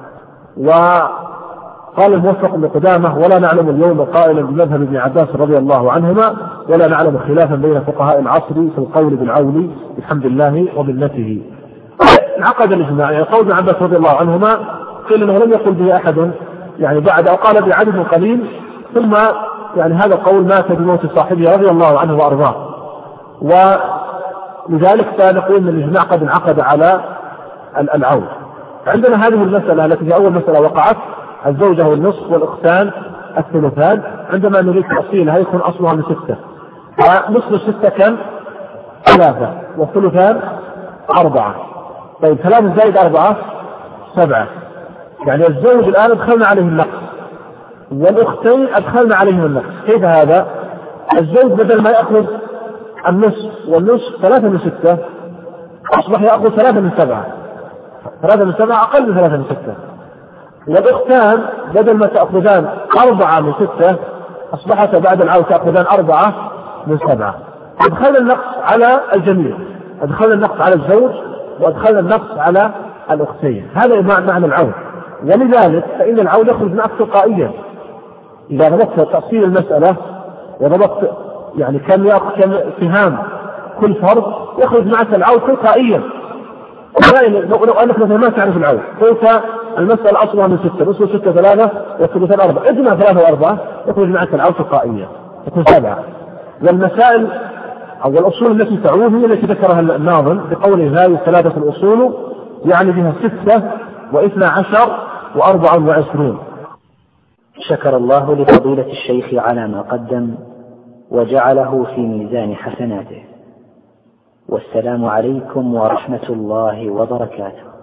وقال الموفق بن قدامة: ولا نعلم اليوم قائلا بمذهب ابن عباس رضي الله عنهما، ولا نعلم خلافا بين فقهاء العصر في القول بالعون بحمد الله ومنته. انعقد الإجماع، يعني قول ابن عباس رضي الله عنهما قيل انه لم يقل به احد يعني بعد، او قال بعدد قليل، ثم يعني هذا القول مات بموت صاحبه رضي الله عنه وارضاه. ولذلك فنقول ان الاجماع قد انعقد على العون. عندنا هذه المسألة التي هي اول مسألة وقعت، الزوجة والنصف والاختان الثلثان. عندما نريد تأصيلها يكون اصلها من 6، فنصف 6 كم؟ 3، والثلثان 4. طيب 3 زائد 4 7. يعني الزوج الآن أدخلنا عليه النقص، والأختين أدخلنا عليهم النقص. كيف هذا؟ الزوج بدل ما يأخذ النصف والنصف 3 من 6 أصبح يأخذ 3 من 7. 3 من 7 أقل من 3 من 6. والأختان بدل ما تأخذان 4 من 6 أصبحت بعد العون تأخذان 4 من 7. أدخلنا النقص على الجميع، أدخلنا النقص على الزوج وأدخلنا النقص على الأختين. هذا معنى العون. ولذلك فإن العون يخرج معك تلقائيا إذا ضبطت تأصيل المسألة وضبطت يعني كم سهام كل فرد، يخرج معك العون تلقائيا. لو أنك مثلا ما تعرف العون، قلت المسألة أصلها من 6، نصف 6 3 والثلثان 4، اجمع 3 و4 يخرج معك العون تلقائيا يكون 7. والمسائل أو الأصول التي تعود هي التي ذكرها الناظم بقوله: هذه 3 الأصول، يعني بها 6 و12 و24. شكر الله لفضيلة الشيخ على ما قدم وجعله في ميزان حسناته. والسلام عليكم ورحمة الله وبركاته.